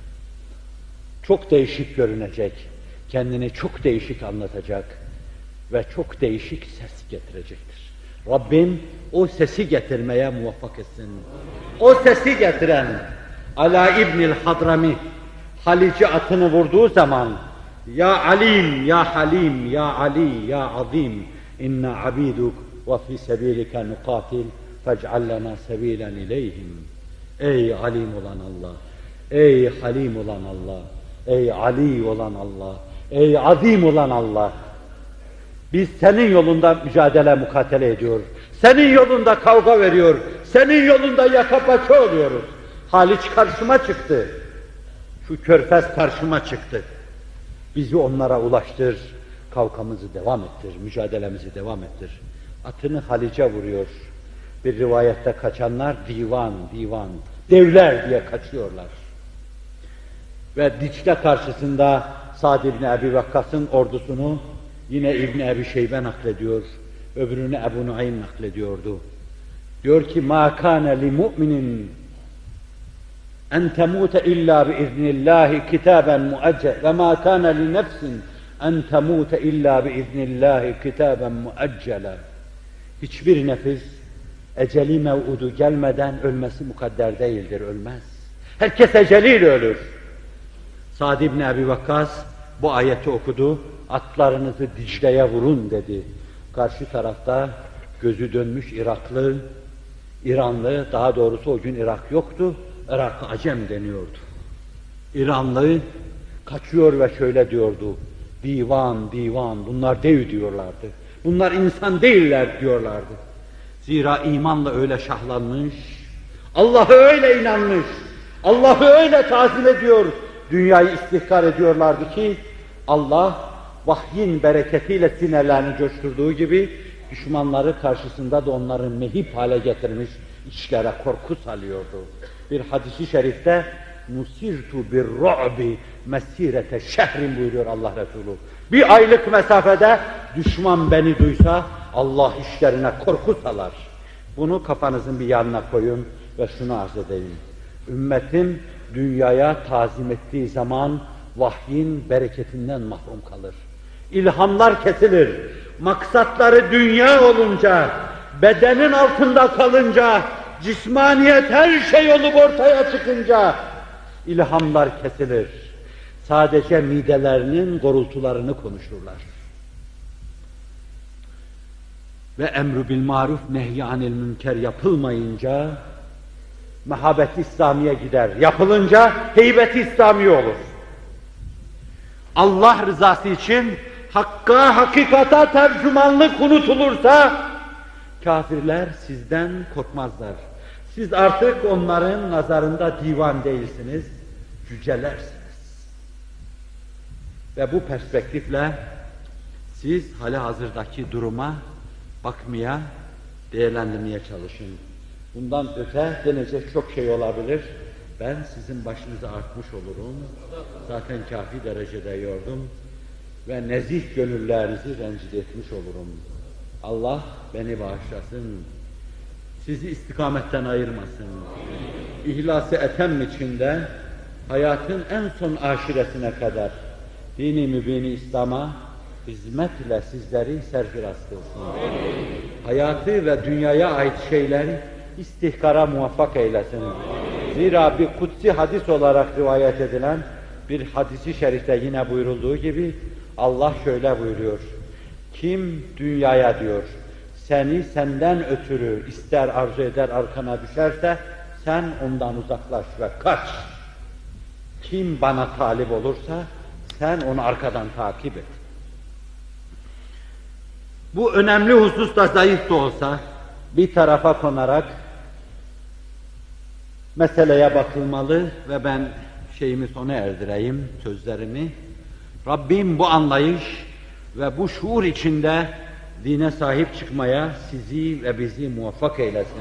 Çok değişik görünecek. Kendini çok değişik anlatacak ve çok değişik ses getirecektir. Rabbim o sesi getirmeye muvaffak etsin. O sesi getiren Ala İbnil Hadrami Halici atını vurduğu zaman Ya Alim, Ya Halim, Ya Ali, Ya Azim inna abiduk ve fi sebilike nukatil fec'al lana sebilen ileyhim. Ey Alim olan Allah, ey Halim olan Allah, ey Ali olan Allah, ey Azim olan Allah. Biz senin yolunda mücadele, mukatele ediyor. Senin yolunda kavga veriyor. Senin yolunda yaka paça oluyoruz. Haliç karşıma çıktı. Şu körfez karşıma çıktı. Bizi onlara ulaştır. Kavgamızı devam ettir. Mücadelemizi devam ettir. Atını Haliç'e vuruyor. Bir rivayette kaçanlar divan, divan, devler diye kaçıyorlar. Ve Dicle karşısında Sa'd ibn Ebi Vakkas'ın ordusunu yine İbn Ebi Şeybe naklediyor. Öbürünü Ebu Nuaym naklediyordu. Diyor ki مَا كَانَ لِمُؤْمِنٍ اَنْ تَمُوتَ اِلَّا بِاِذْنِ اللّٰهِ كِتَابًا مُؤَجَّلًا وَمَا كَانَ لِنَفْسٍ اَنْ تَمُوتَ اِلَّا بِاِذْنِ اللّٰهِ كِتَابًا مُؤَجَّلًا. Hiçbir nefis eceli mev'udu gelmeden ölmesi mukadder değildir, ölmez. Herkes eceliyle ölür. Sa'd ibn Ebi Vakkas bu ayeti okudu, atlarınızı Dicle'ye vurun dedi. Karşı tarafta gözü dönmüş Iraklı, İranlı, daha doğrusu o gün Irak yoktu, Irak Acem deniyordu. İranlı kaçıyor ve şöyle diyordu, divan, divan, bunlar dev diyorlardı. Bunlar insan değiller diyorlardı. Zira imanla öyle şahlanmış, Allah'a öyle inanmış, Allah'ı öyle tazim ediyor, dünyayı istihkar ediyorlardı ki, Allah vahyin bereketiyle sinirlerini coşturduğu gibi, düşmanları karşısında da onları mehip hale getirmiş, içlere korku salıyordu. Bir hadis-i şerifte nusirtu bir-ru'bi mesirete şehrin buyuruyor Allah Resulü. Bir aylık mesafede düşman beni duysa Allah işlerine korku salar. Bunu kafanızın bir yanına koyun ve şunu arz edeyim. Ümmetin dünyaya tazim ettiği zaman vahyin bereketinden mahrum kalır. İlhamlar kesilir. Maksatları dünya olunca, bedenin altında kalınca, cismaniyet her şey olup ortaya çıkınca ilhamlar kesilir. Sadece midelerinin gurultularını konuşurlar. Ve emru bil maruf nehy anil münker yapılmayınca mehabet-i İslamiye gider. Yapılınca heybet-i İslamiye olur. Allah rızası için hakka, hakikata tercümanlık unutulursa kafirler sizden korkmazlar. Siz artık onların nazarında divan değilsiniz, cücelersiniz. Ve bu perspektifle siz hali hazırdaki duruma bakmaya, değerlendirmeye çalışın. Bundan öte denecek çok şey olabilir. Ben sizin başınızı artmış olurum. Zaten kafi derecede yordum. Ve nezih gönüllerinizi rencide etmiş olurum. Allah beni bağışlasın. Sizi istikametten ayırmasın. İhlas-ı etem içinde hayatın en son aşiresine kadar dini mübini İslam'a hizmet ile sizleri serfiraz kılsın. Hayatı ve dünyaya ait şeyleri istihkara muvaffak eylesin. Zira bir kutsi hadis olarak rivayet edilen bir hadisi şerifte yine buyurulduğu gibi Allah şöyle buyuruyor. Kim dünyaya diyor, seni senden ötürü ister arzu eder arkana düşerse sen ondan uzaklaş ve kaç. Kim bana talip olursa sen onu arkadan takip et. Bu önemli husus da zayıf da olsa bir tarafa konarak meseleye bakılmalı ve ben şeyimi sona erdireyim, sözlerimi. Rabbim bu anlayış ve bu şuur içinde dine sahip çıkmaya sizi ve bizi muvaffak eylesin.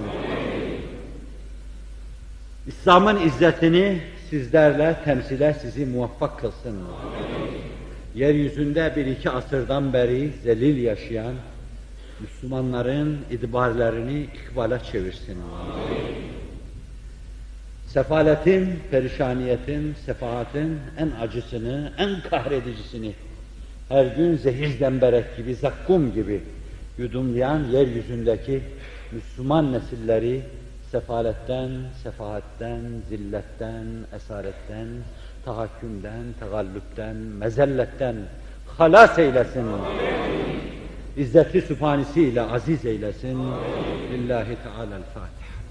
İslam'ın izzetini sizlerle temsile sizi muvaffak kılsın. Yeryüzünde bir iki asırdan beri zelil yaşayan Müslümanların idbarlarını ikbale çevirsin. Sefaletin, perişaniyetin, sefahatin en acısını, en kahredicisini her gün zehir zemberek gibi, zakkum gibi yudumlayan yeryüzündeki Müslüman nesilleri sefaletten, sefahatten, zilletten, esaretten, tahakkümden, tegallüpten, mezelletten halas eylesin. İzzeti sübhanesiyle aziz eylesin. Lillahi Teala'l-Fatiha.